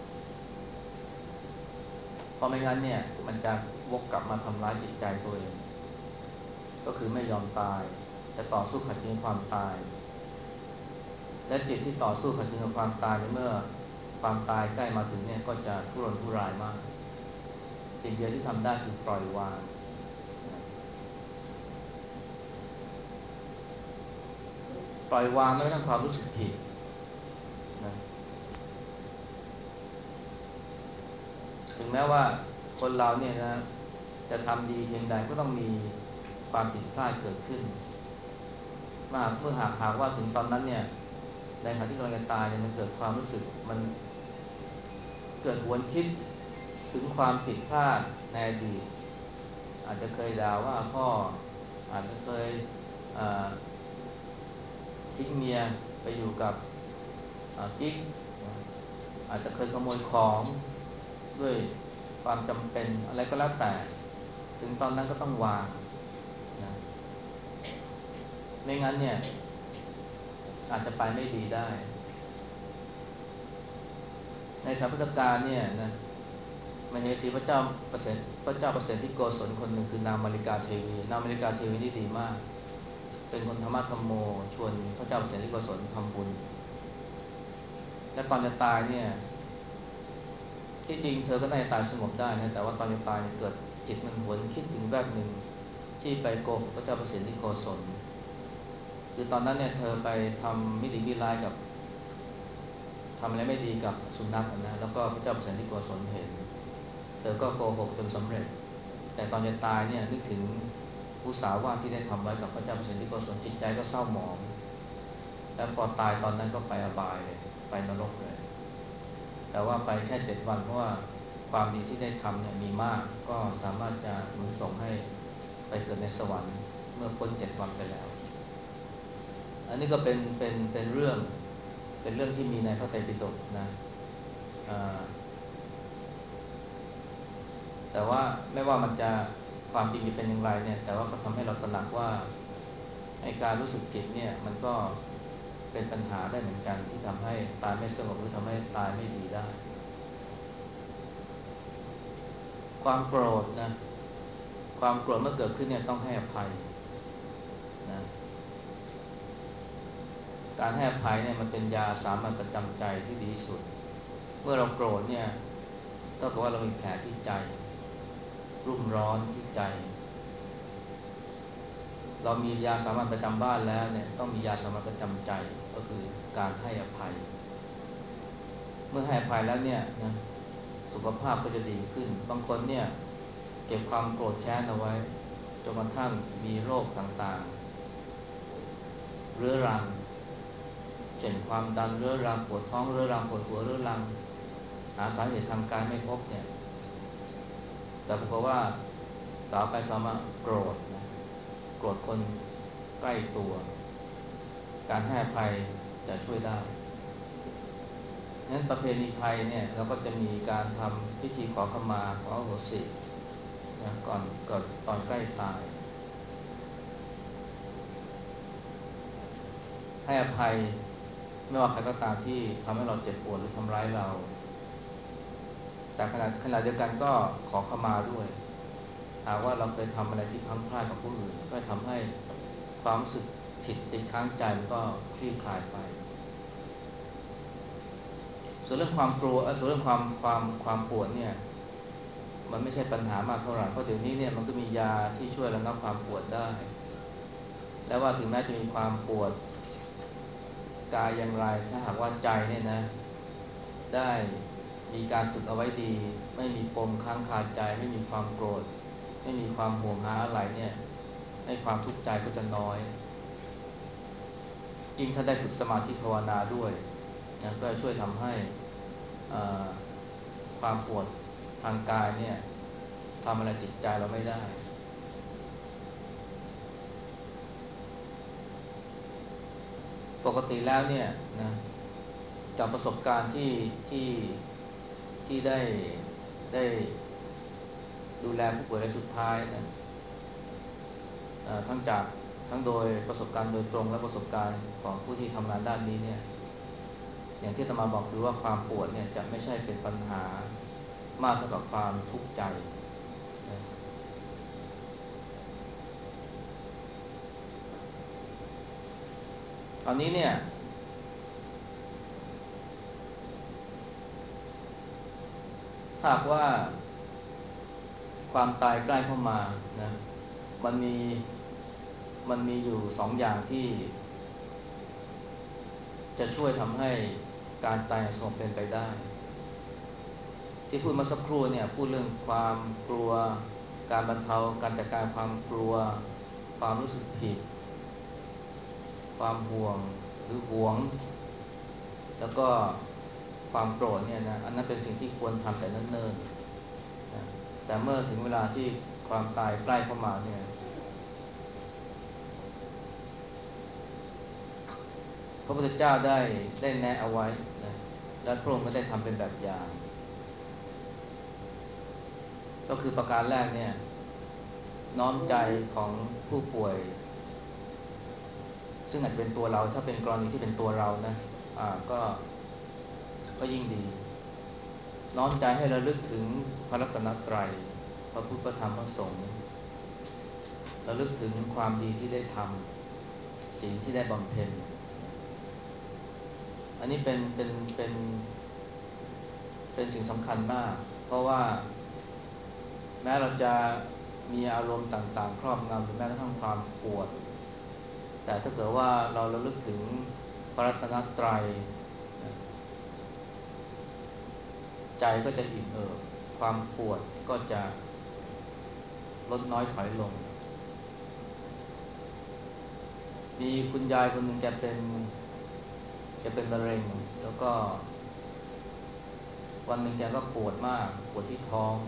เพราะไม่งั้นเนี่ยมันจะวกกลับมาทำร้ายจิตใจตัวเองก็คือไม่ยอมตายจะต่อสู้ขัดขืนความตายและจิตที่ต่อสู้ขัดขืนกับความตายในเมื่อความตายใกล้มาถึงเนี่ยก็จะทุรนทุรายมากสิ่งเดียวที่ทำได้คือปล่อยวางนะปล่อยวางไม่ต้องความรู้สึกผิดนะถึงแม้ว่าคนเราเนี่ยนะจะทำดีเพียงใดก็ต้องมีความผิดพลาดเกิดขึ้นมากเมื่อหากหากว่าถึงตอนนั้นเนี่ยในขณะที่กำลังจะตายเนี่ยมันเกิดความรู้สึกมันเกิดหวนคิดถึงความผิดพลาดในอดีตอาจจะเคยด่าว่าพ่ออาจจะเคยทิ้งเมียไปอยู่กับกิ๊กอาจจะเคยขโมยของด้วยความจำเป็นอะไรก็แล้วแต่ถึงตอนนั้นก็ต้องวางนะไม่งั้นเนี่ยอาจจะไปไม่ดีได้ในสมัยพุทธกาลเนี่ยนะมเหสีพระเจ้าประเสริฐพระเจ้าประเสริฐที่โกศลคนหนึ่งคือนางมาริกาเทวีนางมาริกาเทวีนี่ดีมากเป็นคนธรรมะธรรมโมชวนพระเจ้าประเสริฐที่โกศลทำบุญและตอนจะตายเนี่ยที่จริงเธอก็น่าจะตายสงบได้นะแต่ว่าตอนจะตายเกิดจิตมันหวนคิดถึงแบบหนึ่งที่ไปโกหกพระเจ้าประเสริฐที่โกศลคือตอนนั้นเนี่ยเธอไปทำไม่ดีไม่ร้ายกับทำอะไรไม่ดีกับสุนัขนะแล้วก็พระเจ้าประเสริฐที่โกศลเห็นเธอก็โกหกจนสำเร็จแต่ตอนจะตายเนี่ยนึกถึงอุตสาหวาทที่ได้ทำไว้กับพระเจ้าประเสริฐที่โกศลจิตใจก็เศร้าหมองแล้วพอตายตอนนั้นก็ไปอบายเลยไปนรกเลยแต่ว่าไปแค่เจ็ดวันเพราะว่าความดีที่ได้ทำเนี่ยมีมากก็สามารถจะหนุนส่งให้ไปเกิดในสวรรค์เมื่อพ้นเจ็ดวันไปแล้วอันนี้ก็เป็นเป็นเป็นเรื่องเป็นเรื่องที่มีในพระไตรปิฎกนะแต่ว่าไม่ว่ามันจะความจริงจะเป็นอย่างไรเนี่ยแต่ว่าก็ทำให้เราตระหนักว่าไอ้การรู้สึกผิดเนี่ยมันก็เป็นปัญหาได้เหมือนกันที่ทำให้ตายไม่สงบหรือทำให้ตายไม่ดีได้ความโกรธนะความโกรธเมื่อเกิดขึ้นเนี่ยต้องให้อภัยนะการให้อภัยเนี่ยมันเป็นยาสามัญประจำใจที่ดีที่สุดเมื่อเราโกรธเนี่ยเท่ากับว่าเรามีแผลที่ใจรุ่มร้อนที่ใจเรามียาสามัญประจำบ้านแล้วเนี่ยต้องมียาสามัญประจำใจก็คือการให้อภัยเมื่อให้อภัยแล้วเนี่ยนะสุขภาพก็จะดีขึ้นบางคนเนี่ยเก็บความโกรธแค้นเอาไว้จนกระทั่งมีโรคต่างๆเรื้อรังเช่นความดันเรื้อรังปวดท้องเรื้อรังปวดหัวเรื้อรังหาสาเหตุทางกายไม่พบเนี่ยแต่ปรากฏว่าสาวไปสาวมาโกรธนะโกรธคนใกล้ตัวการให้อภัยจะช่วยได้งั้นประเพณีไทยเนี่ยเราก็จะมีการทำพิธีขอขมาขออโหสินะก่อนก่อนตอนใกล้ตายให้อภัยไม่ว่าใครก็ตามที่ทำให้เราเจ็บปวดหรือทำร้ายเราแต่ขณะขณะเดียวกันก็ขอขมาด้วยหากว่าเราเคยทำอะไรที่พลั้งพลาดกับผู้อื่นก็ทำให้ความรู้สึกผิดติดค้างใจมันก็คลี่คลายไปส่วนเรื่องความกลัวส่วนเรื่องความความความปวดเนี่ยมันไม่ใช่ปัญหามากเท่าไหร่เพราะเดี๋ยวนี้เนี่ยมันก็มียาที่ช่วยระงับความปวดได้และว่าถึงแม้จะมีความปวดกายอย่างไรถ้าหากว่าใจเนี่ยนะได้มีการฝึกเอาไว้ดีไม่มีปมค้างคาใจไม่มีความโกรธไม่มีความห่วงหาอะไรเนี่ยให้ความทุกข์ใจก็จะน้อยจริงถ้าได้ฝึกสมาธิภาวนาด้วยนะก็จะช่วยทำให้ความปวดทางกายเนี่ยทำอะไรจิตใจเราไม่ได้ปกติแล้วเนี่ยนะจากประสบการณ์ที่ที่ที่ได้ได้ดูแลผู้ป่วยรายสุดท้ายนะทั้งจากทั้งโดยประสบการณ์โดยตรงและประสบการณ์ของผู้ที่ทำงานด้านนี้เนี่ยอย่างที่อาตมาบอกคือว่าความปวดเนี่ยจะไม่ใช่เป็นปัญหามากเท่ากับความทุกข์ใจนะตอนนี้เนี่ยถ้าหากว่าความตายใกล้เข้ามานะมันมีมันมีอยู่สองอย่างที่จะช่วยทำให้การตายสงบเป็นไปได้ที่พูดมาสักครู่เนี่ยพูดเรื่องความกลัวการบรรเทาการจัดการความกลัวความรู้สึกผิดความห่วงหรือหวงแล้วก็ความโกรธเนี่ยนะอันนั้นเป็นสิ่งที่ควรทำแต่เนิ่นๆนะแต่เมื่อถึงเวลาที่ความตายใกล้เข้ามาเนี่ยพระพุทธเจ้าได้ได้แนะเอาไว้นะและพระองค์ก็ได้ทำเป็นแบบอย่างก็คือประการแรกเนี่ยน้อมใจของผู้ป่วยซึ่งอาจจะเป็นตัวเราถ้าเป็นกรณีที่เป็นตัวเรานะอ่าก็ก็ยิ่งดีน้อมใจให้ระลึกถึงพระรัตนตรัยพระพุทธพระธรรมพระสงฆ์ระลึกถึงความดีที่ได้ทำศีลที่ได้บำเพ็ญอันนี้เป็นเป็นเป็นเป็นสิ่งสำคัญมากเพราะว่าแม้เราจะมีอารมณ์ต่างๆครอบงำหรือแม้กระทั่งความปวดแต่ถ้าเกิดว่าเราระลึกถึงพระรัตนตรัยใจก็จะอิ่มเอิบความปวดก็จะลดน้อยถอยลงมีคุณยายคนหนึ่งแกเป็นแกเป็นมะเร็งแล้วก็วันหนึ่งแกก็ปวดมากปวดที่ท้อง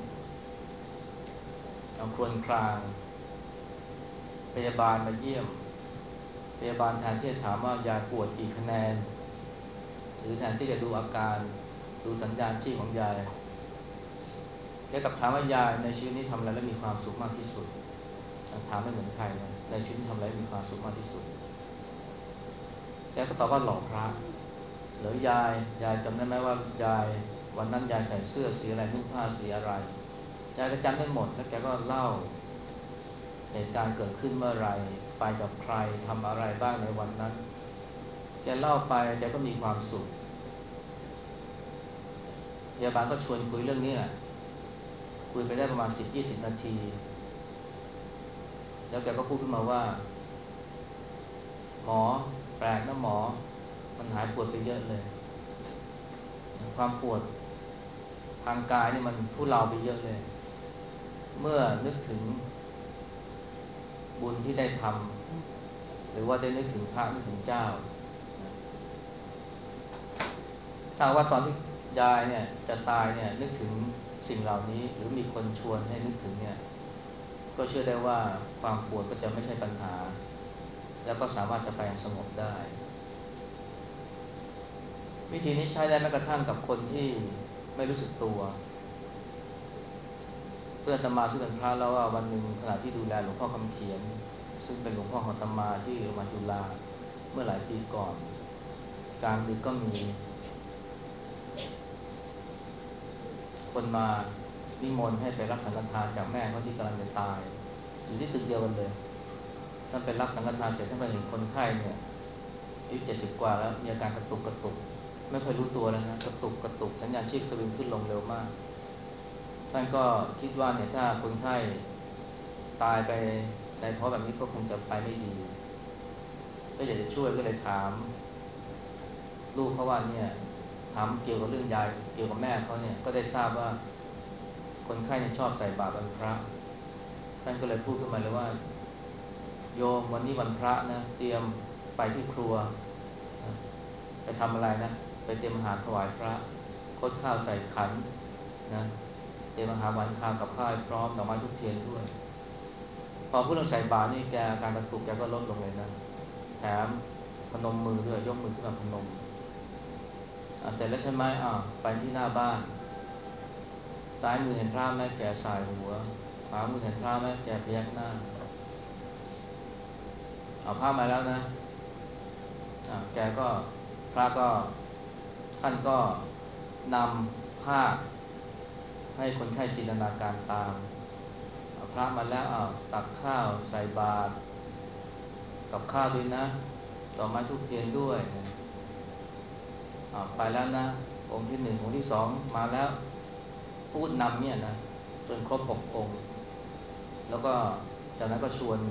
เอาครวญครางพยาบาลมาเยี่ยมพยาบาลแทนที่จะถามว่ายายปวดกี่คะแนนหรือแทนที่จะดูอาการดูสัญญาณชีพของยายแกกลับถามว่ายายในชีวิตนี้ทำอะไรแล้วมีความสุขมากที่สุดถามไม่เหมือนใครนะในชีวิตทำอะไรมีความสุขมากที่สุดแกก็ตอบว่าหล่อพระหรือยายยายจำได้ไหมว่ายายวันนั้นยายใส่เสื้อสีอะไรนุ่งผ้าสีอะไรยายก็จำได้หมดแล้วแกก็เล่าเหตุการณ์เกิดขึ้นเมื่อไรไปกับใครทำอะไรบ้างในวันนั้นแกเล่าไปแกก็มีความสุขพยาบาลก็ชวนคุยเรื่องนี้แหละคุยไปได้ประมาณ สิบถึงยี่สิบ นาทีแล้วแกก็พูดขึ้นมาว่าหมอแปลกนะหมอมันหายปวดไปเยอะเลยความปวดทางกายนี่มันทุเลาไปเยอะเลยเมื่อนึกถึงบุญที่ได้ทำหรือว่าได้นึกถึงพระนึกถึงเจ้าถ้าว่าตอนที่ยายเนี่ยจะตายเนี่ยนึกถึงสิ่งเหล่านี้หรือมีคนชวนให้นึกถึงเนี่ยก็เชื่อได้ว่าความปวดก็จะไม่ใช่ปัญหาแล้วก็สามารถจะไปสงบได้วิธีนี้ใช้ได้แม้กระทั่งกับคนที่ไม่รู้สึกตัวเพื่อนอาตมาซึ่งเป็นพระแล้วว่าวันหนึ่งขณะที่ดูแลหลวงพ่อคำเขียนซึ่งเป็นหลวงพ่อของอาตมาที่โรงพยาบาลจุฬาเมื่อหลายปีก่อนกลางดึกก็มีคนมานิมนต์ให้ไปรับสังฆทานจากแม่เขาที่กำลังจะตายอยู่ที่ตึกเดียวกันเลยท่านไปรับสังฆทานเสร็จท่านก็เห็นคนไข้เนี่ยอายุเจ็ดสิบกว่าแล้วมีอาการกระตุกกระตุกไม่ค่อยรู้ตัวแล้วนะกระตุกกระตุกสัญญาณชีพสวิงขึ้นลงเร็วมากท่านก็คิดว่าเนี่ยถ้าคนไข้ตายไปในเพราะแบบนี้ก็คงจะไปไม่ดีก็อยากจะช่วยก็เลยถามลูกเขาว่าเนี่ยถามเกี่ยวกับเรื่องยายเกี่ยวกับแม่เขาเนี่ยก็ได้ทราบว่าคนไข้เนี่ยชอบใส่บาตรวันพระท่านก็เลยพูดขึ้นมาเลยว่าโยมวันนี้วันพระนะเตรียมไปที่ครัวนะไปทำอะไรนะไปเตรียมอาหารถวายพระคดข้าวใส่ขันนะเตรียมอาหารวันข้าวกับข้าวพร้อมดอกไม้ทุกเทียนด้วยพอพูดเรื่องใส่บาตรนี่แกการกระตุกแกก็ลดลงเลยนะแถมพนมมือด้วยยกมือขึ้นมาพนมเสร็จแล้วใช่ไหมอ่าไปที่หน้าบ้านซ้ายมือเห็นพระแม่แกสายหัวขวามือเห็นพระแม่แกพยักหน้าเอาผ้ามาแล้วนะอ่าแกก็พระก็ท่านก็นำผ้าให้คนไข้จินตนาการตามพระมาแล้วอ่าตักข้าวใส่บาตรกับข้าวด้วยนะดอกไม้ธูปเทียนด้วยอ่าไปแล้วนะองค์ที่หนึ่งองค์ที่สองมาแล้วพูดนำเนี่ยนะจนครบหกองค์แล้วก็จากนั้นก็ชวน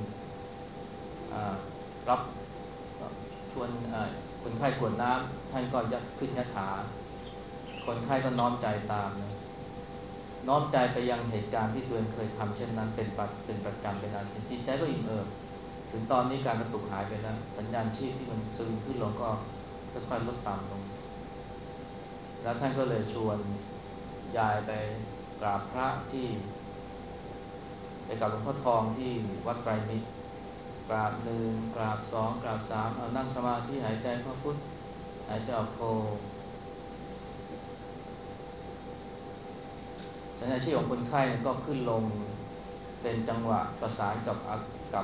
รับชวนคนไข้กรวดน้ำท่านก็ยัดขึ้นยถาคนไข้ก็น้อมใจตามนะน้อมใจไปยังเหตุการณ์ที่ตัวเองเคยทำเช่นนั้นเป็นประเป็นประจำเป็นอันจิตใจก็อิ่มเอิบถึงตอนนี้การกระตุกหายไปแล้วสัญญาณชีพที่มันซึมขึ้นลงก็ค่อยๆลดต่ำลงแล้วท่านก็เลยชวนยายไปกราบพระที่ไปกับหลวงพ่อทองที่วัดไตรมิตรกราบหนึ่งกราบสองกราบสามเอานั่งสมาธิหายใจเข้าพุทธหายใจออกโทสัญญาณชีพของคนไข้ก็ขึ้นลงเป็นจังหวะประสานกับกับ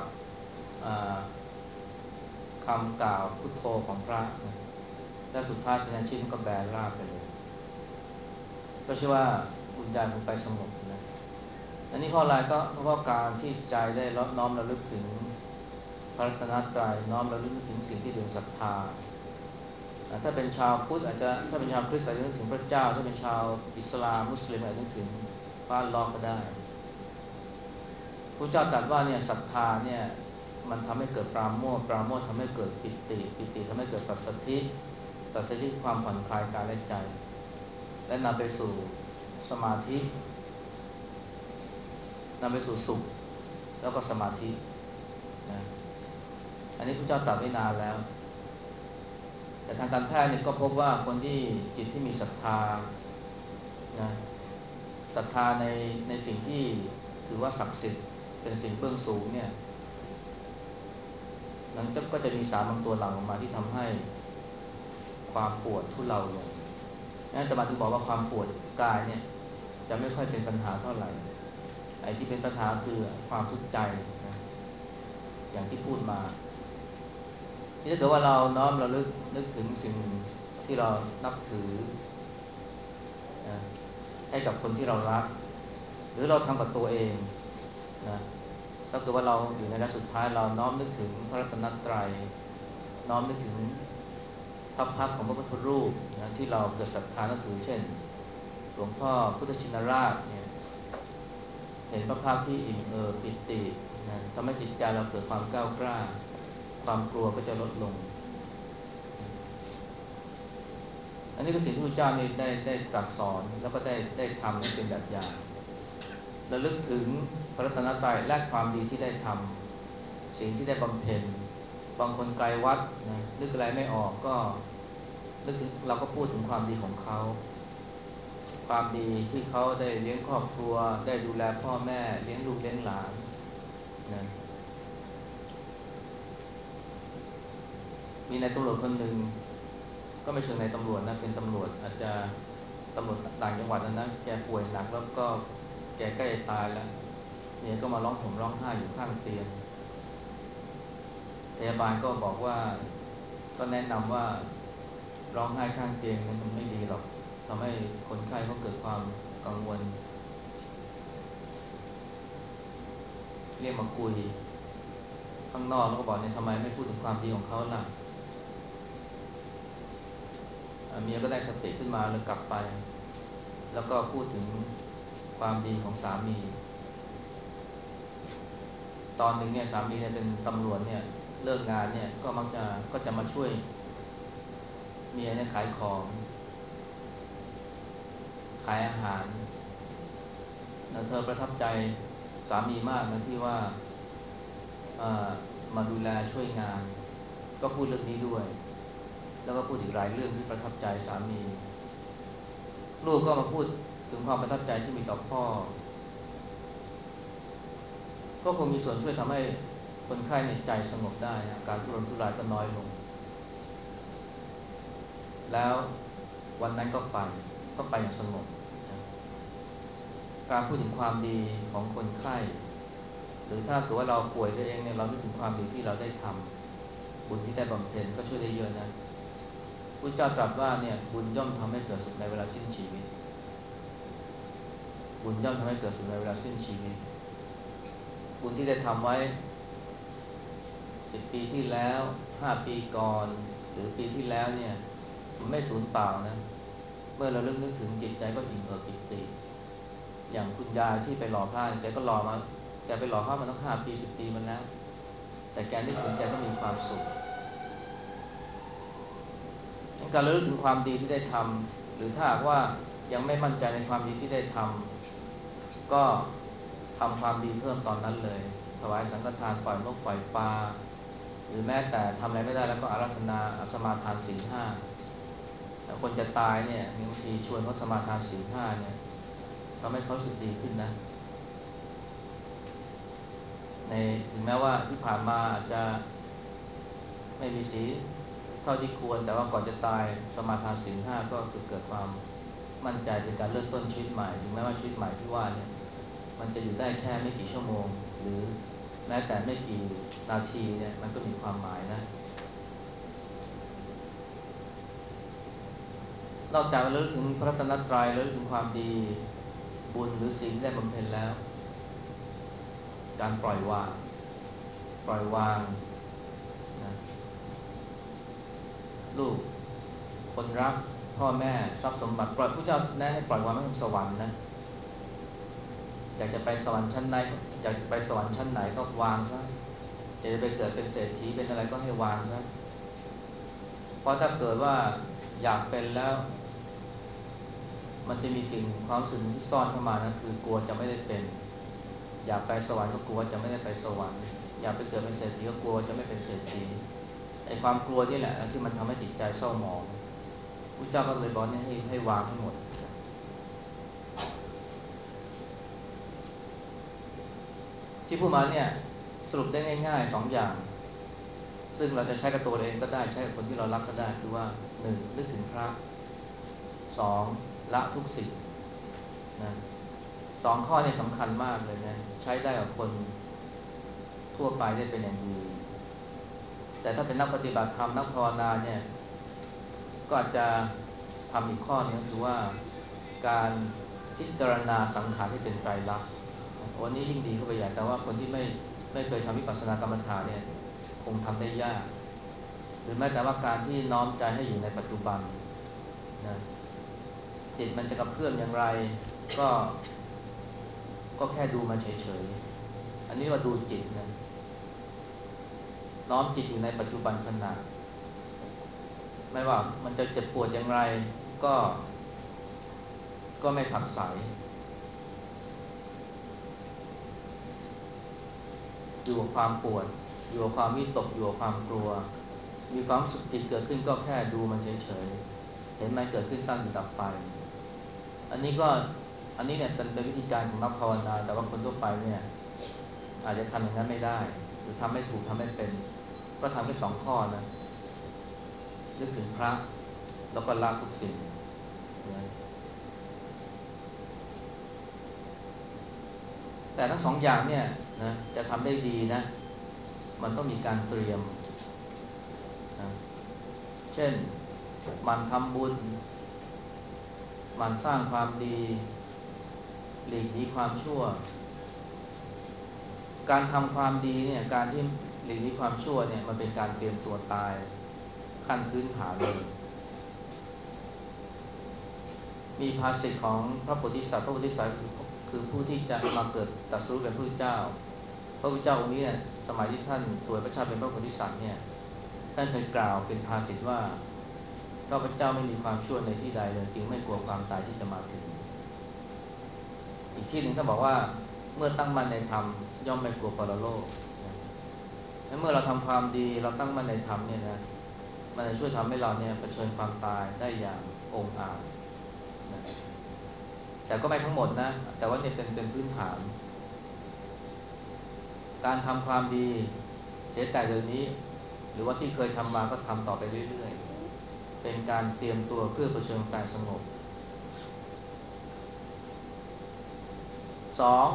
คำกล่าวพุทโธของพระและสุดท้ายสัญญาณชีพก็แบนราบไปเลยก็เชื่อว่าวิญญาณคงไปสงบนะอันนี้เพราะอะไรก็เพราะการที่ใจได้น้อมระลึกถึงพระรัตนตรัยน้อมระลึกถึงสิ่งที่เป็นศรัทธาถ้าเป็นชาวพุทธอาจจะถ้าเป็นชาวคริสต์อาจจะนึกถึงพระเจ้าถ้าเป็นชาวอิสลามมุสลิมอาจจะนึกถึงพระอัลเลาะห์ก็ได้พระเจ้าตรัสว่าเนี่ยศรัทธาเนี่ยมันทำให้เกิดปราโมทย์ปราโมทย์ทำให้เกิดปิติปิติทำให้เกิดปัสสัทธิปัสสัทธิความผ่อนคลายกายและใจและนำไปสู่สมาธินำไปสู่สุขแล้วก็สมาธินะอันนี้พระเจ้าตรัสไว้นานแล้วแต่ทางการแพทย์เนี่ยก็พบว่าคนที่จิตที่มีศรัทธานะศรัทธาในในสิ่งที่ถือว่าศักดิ์สิทธิ์เป็นสิ่งเบื้องสูงเนี่ยมันก็จะมีสารบางตัวหลั่งออกมาที่ทำให้ความปวดทุเลาลงนั่นแต่มาถึงบอกว่าความปวดกายเนี่ยจะไม่ค่อยเป็นปัญหาเท่าไหร่ไอ้ที่เป็นปัญหาคือความทุกข์ใจนะอย่างที่พูดมาที่ถ้าเกิดว่าเราน้อมเราลึกนึกถึงสิ่งที่เรานับถือนะให้กับคนที่เรารักหรือเราทำกับตัวเองนะถ้าเกิดว่าเราอยู่ในระดับสุดท้ายเราน้อมนึกถึงพระรัตนตรัยน้อมนึกถึงพระพักตร์ของพระพุทธรูปนะที่เราเกิดศรัทธานับถือเช่นหลวงพ่อพุทธชินราชเนี่ยเห็นพระพักตร์ที่อิ่มเอิบปิตินะทำให้จิตใจเราเกิดความก้าวกล้าความกลัวก็จะลดลงอันนี้ก็สิ่งที่พระเจ้าได้ได้ได้ตรัสสอนแล้วก็ได้ได้ทำให้เป็นแบบอย่างระลึกถึงพระรัตนตรัยและความดีที่ได้ทำสิ่งที่ได้บำเพ็ญบางคนไกลวัดนะนึกอะไรไม่ออกก็นึกถึงเราก็พูดถึงความดีของเขาความดีที่เขาได้เลี้ยงครอบครัวได้ดูแลพ่อแม่เลี้ยงลูกเลี้ยงหลานนะมีนายตำรวจคนหนึ่งก็ไม่เชิงนายตำรวจนะเป็นตำรวจอาจจะตำรวจต่างจังหวัดนั้นนะแกป่วยหนักแล้วก็แกใกล้ตายแล้วเนี่ยก็มาร้องห่มร้องไห้อยู่ข้างเตียงพยาบาลก็บอกว่าก็แนะนำว่าร้องไห้ข้างเตียงนั้นมันไม่ดีหรอกทำให้คนไข้เขาเกิดความกังวลเรียกมาคุยข้างนอกแล้วก็บอกเนี่ยทำไมไม่พูดถึงความดีของเขาล่ะเมียก็ได้สติขึ้นมาเลยกลับไปแล้วก็พูดถึงความดีของสามีตอนหนึ่งเนี่ยสามีเนี่ยเป็นตำรวจเนี่ยเลิกงานเนี่ยก็มักจะก็จะมาช่วยเมียเนี่ยขายของขายอาหารแล้วเธอประทับใจสามีมากนะที่ว่ามาดูแลช่วยงานก็พูดเรื่องนี้ด้วยแล้วก็พูดอีกหลายเรื่องที่ประทับใจสามีลูกก็มาพูดถึงความประทับใจที่มีต่อพ่อก็คงมีส่วนช่วยทำให้คนไข้ในใจสงบได้อาการทุรนทุรายก็น้อยลงแล้ววันนั้นก็ไปก็ไปอย่างสงบนะการพูดถึงความดีของคนไข้หรือถ้าเกิดว่าเราป่วยซะเองเนี่ยเราคิดถึงความดีที่เราได้ทำบุญที่ได้บำเพ็ญก็ช่วยได้เยอะนะพุทธเจ้าตรัสว่าเนี่ยบุญย่อมทำให้เกิดสุขในเวลาสิ้นชีวิตบุญย่อมทำให้เกิดสุขในเวลาสิ้นชีวิตบุญที่ได้ทำไว้สิบปีที่แล้วห้าปีก่อนหรือปีที่แล้วเนี่ยมันไม่สูญเปล่านะเมื่อเราเริ่มนึกถึงจิตใจก็อิ่มเอิบปิติอย่างคุณยายที่ไปหล่อพระแกก็หล่อมาแกไปหล่อพระมาตั้งห้าปีสิบปีมันแล้วแต่แกนึกถึงแกก็มีความสุขการระลึกถึงความดีที่ได้ทำหรือถ้าหากว่ายังไม่มั่นใจในความดีที่ได้ทก็ทำความดีเพิ่มตอนนั้นเลยถวายสังฆทานปล่อยนกปล่อยปลาหรือแม้แต่ทำอะไรไม่ได้แล้วก็อาราธนาสมาทานศีลห้าแล้วคนจะตายเนี่ยมีบางทีชวนเขาสมาทานศีลห้าเนี่ยทำให้เขารู้สึกดีขึ้นนะในถึงแม้ว่าที่ผ่านมาอาจจะไม่มีศีลเท่าที่ควรแต่ว่าก่อนจะตายสมาทานศีลห้าก็รู้สึกเกิดความมั่นใจเป็นการเริ่มต้นชีวิตใหม่ถึงแม้ว่าชีวิตใหม่ที่ว่าเนี่ยมันจะอยู่ได้แค่ไม่กี่ชั่วโมงหรือแม้แต่ไม่กี่นาทีเนี่ยมันก็มีความหมายนะนอกจากระลึกถึงพระรัตนตรัยระลึกถึงความดีบุญหรือศีลได้บำเพ็ญแล้วการปล่อยวางปล่อยวางนะลูกคนรักพ่อแม่ทรัพย์สมบัติปล่อยพระเจ้าแนะให้ปล่อยวางไม่ถึงสวรรค์นะอยากจะไปสวรรค์ชั้นไหนอยากจะไปสวรรค์ชั้นไหนก็วางซะอยากจะไปเกิดเป็นเศรษฐีเป็นอะไรก็ให้วางซะเพราะถ้าเกิดว่าอยากเป็นแล้วมันจะมีสิ่งความรู้สึกที่ซ่อนเข้ามานะคือกลัวจะไม่ได้เป็นอยากไปสวรรค์ก็กลัวจะไม่ได้ไปสวรรค์อยากไปเกิดเป็นเศรษฐีก็กลัวจะไม่เป็นเศรษฐีไอ้ความกลัวนี่แหละที่มันทำให้จิตใจเศร้าหมองพระเจ้าก็เลยบอกให้ให้วางให้หมดที่พูดมาเนี่ยสรุปได้ง่ายๆสองอย่างซึ่งเราจะใช้กับตัวเองก็ได้ใช้กับคนที่เรารักก็ได้คือว่าหนึ่งนึกถึงพระสองละทุกสิ่งนะสองข้อนี้สำคัญมากเลยนะใช้ได้กับคนทั่วไปได้เป็นอย่างดีแต่ถ้าเป็นนักปฏิบัติธรรมนักภาวนาเนี่ยก็อาจจะทำอีกข้อนึงคือว่าการพิจารณาสังขารให้เป็นไตรลักษณ์วันนี้ยิ่งดีเข้าไปใหญ่แต่ว่าคนที่ไม่ไม่เคยทำวิปัสสนากรรมฐานเนี่ยคงทำได้ยากหรือแม้แต่ว่าการที่น้อมใจให้อยู่ในปัจจุบันนะจิตมันจะกระเพื่อมอย่างไรก็ก็แค่ดูมันเฉยๆอันนี้ว่าดูจิตนะน้อมจิตอยู่ในปัจจุบันขณะไม่ว่ามันจะเจ็บปวดอย่างไรก็ก็ไม่ผักใสอยู่กับความปวดอยู่กับความวิตกอยู่กับความกลัวมีความสุขผิดเกิดขึ้นก็แค่ดูมันเฉยๆเห็นมันเกิดขึ้นตั้งอยู่ดับไปอันนี้ก็อันนี้เนี่ยเป็นเป็นวิธีการของนักภาวนาแต่ว่าคนทั่วไปเนี่ยอาจจะทำอย่างนั้นไม่ได้หรือทำไม่ถูกทำไม่เป็นก็ทำแค่สองข้อนะนึกถึงพระแล้วก็ละทุกสิ่งนะแต่ทั้งสองอย่างเนี่ยนะจะทำได้ดีนะมันต้องมีการเตรียมนะเช่นมันทำบุญมันสร้างความดีหลีกหนีความชั่วการทำความดีเนี่ยการที่หลีกหนีความชั่วเนี่ยมันเป็นการเตรียมตัวตายขั้นพื้นฐานเลยมีภาษิตของพระโพธิสัตว์พระโพธิสัตว์คือคือผู้ที่จะมาเกิดตรัสรู้เป็นพระพุทธเจ้าพระพุทธเจ้าองค์นี้เนี่ยสมัยที่ท่านสวยพระชาติเป็นพระโพธิสัตว์เนี่ยท่านเคยกล่าวเป็นภาษิตว่าข้าพเจ้าไม่มีความชั่วในที่ใดเลยจึงไม่กลัวความตายที่จะมาถึงอีกที่หนึ่งท่านบอกว่าเมื่อตั้งมั่นในธรรมย่อมไม่กลัวปรโลกนะเมื่อเราทำความดีเราตั้งมั่นในธรรมเนี่ยนะมันจะช่วยทำให้เราเนี่ยเผชิญความตายได้อย่างองอาจนะแต่ก็ไม่ทั้งหมดนะแต่ว่าเนี่ยเป็นเป็นพื้นฐานการทำความดีเสียแต่เดี๋ยวนี้หรือว่าที่เคยทำมาก็ทำต่อไปเรื่อยๆเป็นการเตรียมตัวเพื่อเผชิญการสงบสอง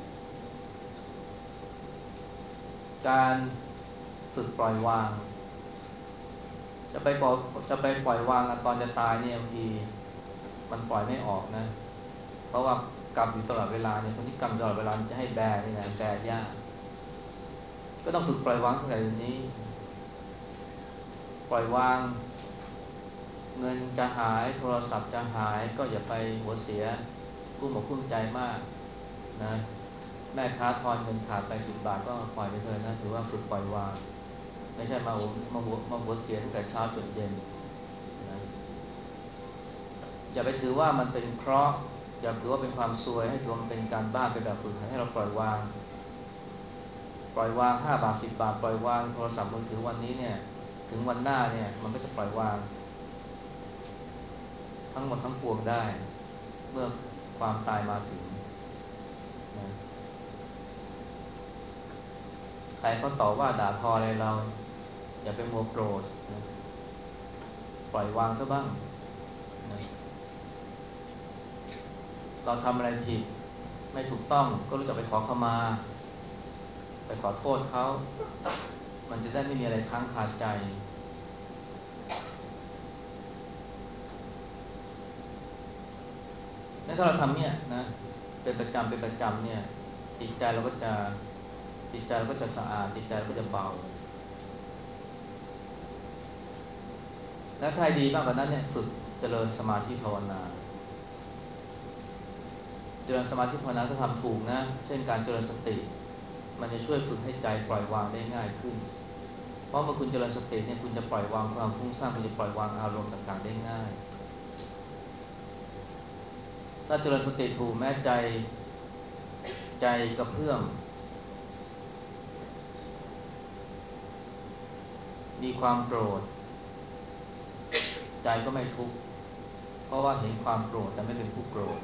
การฝึกปล่อยวางจะไปปล่อยจะไปปล่อยวางตอนจะตายเนี่ยบางทีมันปล่อยไม่ออกนะเพราะว่ากรรมอยู่ตลอดเวลาเนี่ยคนที่กรรมตลอดเวลาจะให้แบนี่นะแบยากก็ต้องฝึกปล่อยวางตั้งแต่เดี๋ยวนี้ปล่อยวางเงินจะหายโทรศัพท์จะหายก็อย่าไปหัวเสียกุ้มอกกุ้มใจมากนะแม่ค้าทอนเงินขาดไปสิบบาทก็ปล่อยไปเถอะนะถือว่าฝึกปล่อยวางไม่ใช่มาหัวมาหัวมาหัวเสียตั้งแต่เช้าจนเย็นนะอย่าไปถือว่ามันเป็นเคราะห์อย่าถือว่าเป็นความซวยให้ถือว่ามันเป็นการบ้านเป็นแบบฝึกหัดให้เราปล่อยวางปล่อยวางห้าบาทสิบบาทปล่อยวางโทรศัพท์มือถือวันนี้เนี่ยถึงวันหน้าเนี่ยมันก็จะปล่อยวางทั้งหมดทั้งปวงได้เมื่อความตายมาถึงนะใครเขาต่อว่าด่าทออะไรเราอย่าไปมัวโกรธนะปล่อยวางซะบ้างนะเราทำอะไรผิดไม่ถูกต้องก็รู้จักไปขอขมาไปขอโทษเขามันจะได้ไม่มีอะไรค้างคาใจแล้วถ้าเราทำเนี่ยนะเป็นประจำเป็นประจำเนี่ยจิตใจเราก็จะจิตใจเราก็จะสะอาดจิตใจเราก็จะเบาและถ้าดีมากกว่านั้นเนี่ยฝึกเจริญสมาธิภาวนาเจริญสมาธิภาวนาถ้าทำถูกนะเช่นการเจริญสติมันจะช่วยฝึกให้ใจปล่อยวางได้ง่ายขึ้นเพราะเมื่อคุณเจริญสติเนี่ยคุณจะปล่อยวางความฟุ้งซ่านคุณจะปล่อยวางอารมณ์ต่างๆได้ง่ายถ้าเจริญสติถูกแม้ใจใจกระเพื่อมมีความโกรธใจก็ไม่ทุกข์เพราะว่าเห็นความโกรธแต่ไม่เป็นผู้โกรธ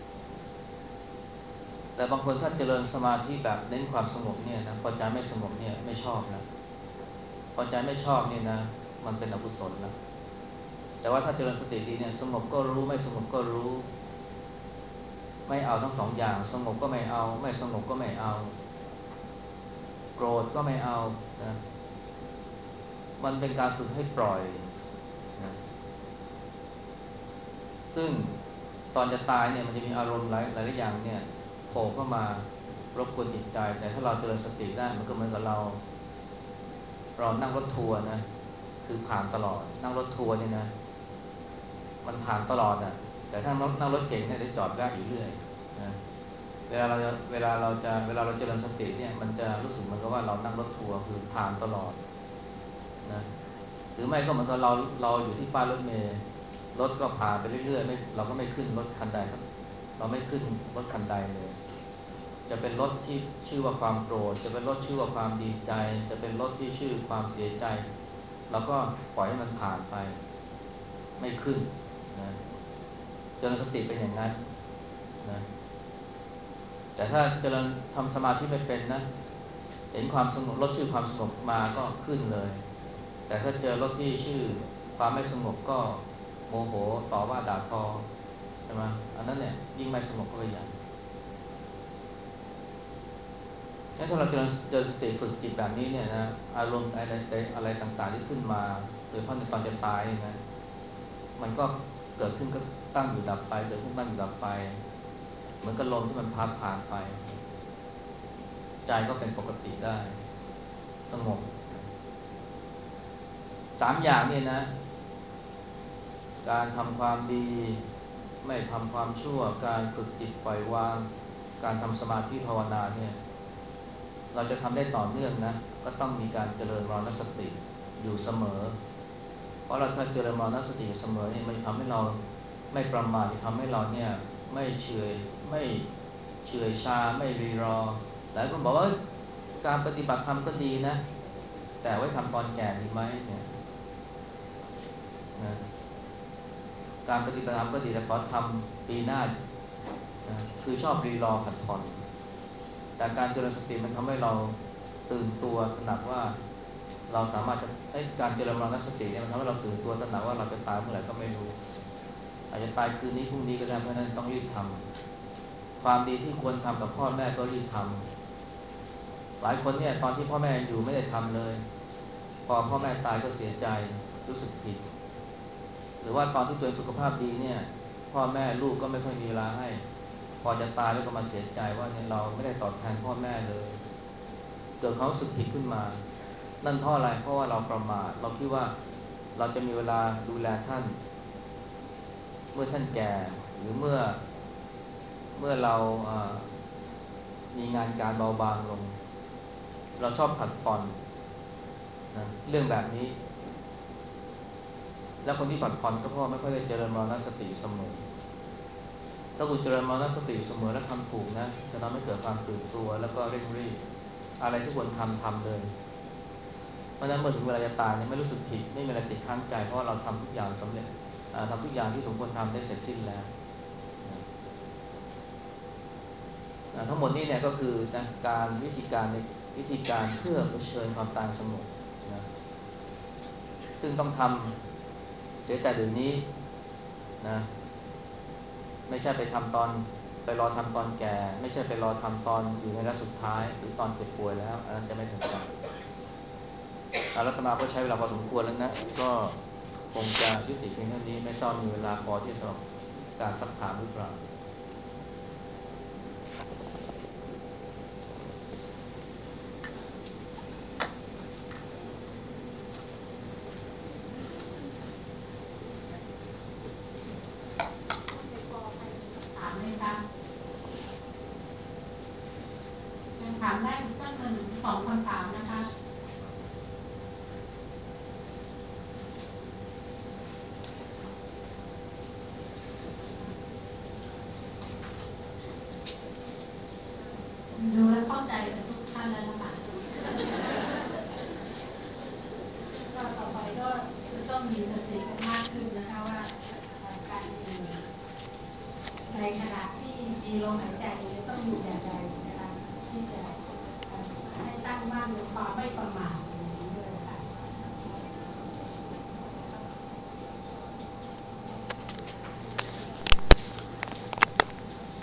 แต่บางคนถ้าเจริญสมาธิแบบเน้นความสงบเนี่ยนะพอใจไม่สงบเนี่ยไม่ชอบนะพอใจไม่ชอบเนี่ยนะมันเป็นอกุศลนะแต่ว่าถ้าเจริญสติดีเนี่ยสงบก็รู้ไม่สงบก็รู้ไม่เอาทั้งสองอย่างสงบก็ไม่เอาไม่สงบก็ไม่เอาโกรธก็ไม่เอานะมันเป็นการฝึกให้ปล่อยนะซึ่งตอนจะตายเนี่ยมันจะมีอารมณ์หลายหลายอย่างเนี่ยโผล่เข้ามารบกวนจิตใจแต่ถ้าเราเจริญสติได้มันก็เหมือนกับเราเรานั่งรถทัวร์นะคือผ่านตลอดนั่งรถทัวร์เนี่ยนะมันผ่านตลอดอ่ะแต่ถ้านั่งนั่งรถเก่งเนี่ยจะจอดแวะอยู่เรื่อยนะเวลาเราจะเวลาเราจะเวลาเราเจริญสติเนี่ยมันจะรู้สึกเหมือนกับว่าเรานั่งรถทัวร์คือผ่านตลอดนะหรือไม่ก็เหมือนกับเราเราอยู่ที่ป้ายรถเมล์รถก็ผ่านไปเรื่อยๆไม่เราก็ไม่ขึ้นรถคันใดสักเราไม่ขึ้นรถคันใดเลยจะเป็นรถที่ชื่อว่าความโกรธจะเป็นรถชื่อว่าความดีใจจะเป็นรถที่ชื่อความเสียใจเราก็ปล่อยให้มันผ่านไปไม่ขึ้นนะเจริญสติเป็นอย่างนั้นนะแต่ถ้าเจริญทำสมาธิไม่เป็นนะเห็นความสงบรถชื่อความสงบมาก็ขึ้นเลยแต่ถ้าเจอรถที่ชื่อความไม่สงบก็โมโหต่อว่าด่าทอใช่ไหมอันนั้นเนี่ยยิ่งไม่สงบเข้าไปใหญ่งั้นถ้าเราเจริญเจริญสติฝึกจิตแบบนี้เนี่ยนะอารมณ์อะไรอะไรต่างๆที่ขึ้นมาโดยเฉพาะในตอนจะตายนะมันก็เกิดขึ้นก็ตั้งอยู่ดับไปเกิดขึ้นตั้งอยู่ดับไปเหมือนกับลมที่มันพัดผ่านไปใจก็เป็นปกติได้สงบสามอย่างเนี่ยนะการทำความดีไม่ทำความชั่วการฝึกจิตปล่อยวางการทำสมาธิภาวนาเนี่ยเราจะทำได้ต่อเนื่องนะก็ต้องมีการเจริญมรณสติอยู่เสมอเพราะเราถ้าเจริญมรณสติอยู่เสมอเนี่ยมันจะทำให้เราไม่ประมาทจะทำให้เราเนี่ยไม่เฉยไม่เฉื่อยชาไม่รีรอหลายคนบอกว่าการปฏิบัติธรรมก็ดีนะแต่ไว้ทำตอนแก่ดีไหมเนี่ยนะการปฏิบัติธรรมก็ดีแต่ขอทำปีหน้านะคือชอบรีรอผัดผ่อนแต่การเจริญสติมันทำให้เราตื่นตัวตระหนักว่าเราสามารถจะไอ้การเจริญมรณสติเนี่ยมันทำให้เราตื่นตัวตระหนักว่าเราจะตายเมื่อไหร่ก็ไม่รู้อาจจะตายคืนนี้พรุ่งนี้ก็ได้เพราะฉะนั้นต้องรีบทำความดีที่ควรทำกับพ่อแม่ก็รีบทำหลายคนเนี่ยตอนที่พ่อแม่อยู่ไม่ได้ทำเลยพอพ่อแม่ตายก็เสียใจรู้สึกผิดหรือว่าตอนที่ตัวเองสุขภาพดีเนี่ยพ่อแม่ลูกก็ไม่ค่อยมีเวลาให้พอจะตายแล้วก็มาเสียใจว่าเนี่ยเราไม่ได้ตอบแทนพ่อแม่เลยเกิดความรู้สึกผิดขึ้นมานั่นเพราะอะไรเพราะว่าเราประมาทเราคิดว่าเราจะมีเวลาดูแลท่านเมื่อท่านแก่หรือเมื่อเมื่อเรามีงานการเบาบางลงเราชอบผัดผ่อนนะเรื่องแบบนี้แล้วคนที่ผัดผ่อนก็เพราะไม่ค่อยได้เจริญมรณสติเสมอถ้าคุณเจริญมรณสติอยู่เสมอและทำถูกนะจะทำให้เกิดความตื่นตัวแล้วก็เร่งรีบอะไรที่ควรทำทำเลยเพราะฉะนั้นเมื่อถึงเวลาจะตายเนี่ยไม่รู้สึกผิดไม่มีอะไรติดค้างใจเพราะเราทำทุกอย่างสำเร็จทำทุกอย่างที่สมควรทำได้เสร็จสิ้นแล้วทั้งหมดนี้เนี่ยก็คือนะการวิธีการในวิธีการเพื่อเผชิญความตายสงบนะซึ่งต้องทำเสียแต่เดี๋ยวนี้นะไม่ใช่ไปทำตอนไปรอทำตอนแก่ไม่ใช่ไปรอทำตอนอยู่ในระยะสุดท้ายหรือตอนเจ็บป่วยแล้วอันนั้นจะไม่ถึงกันอารัตมาก็ใช้เวลาพอสมควรแล้วนะก็คงจะยุติเพียงเท่านี้ไม่ทราบมีเวลาพอที่สำหรับการซักถามหรือเปล่าถามเลยค่ะยังถามได้ก็หนึ่งสองคำถามนะคะดูแลเข้าใจกันทุกท่านแล้วนะคะก็ต่อไปก็จะต้องมีสติกันมากขึ้นนะคะว่าการอยู่ในขณะที่มีลมหายใจต้องอยู่อย่างไรนะคะที่จะให้ตั้งมั่นในความไม่ประมาท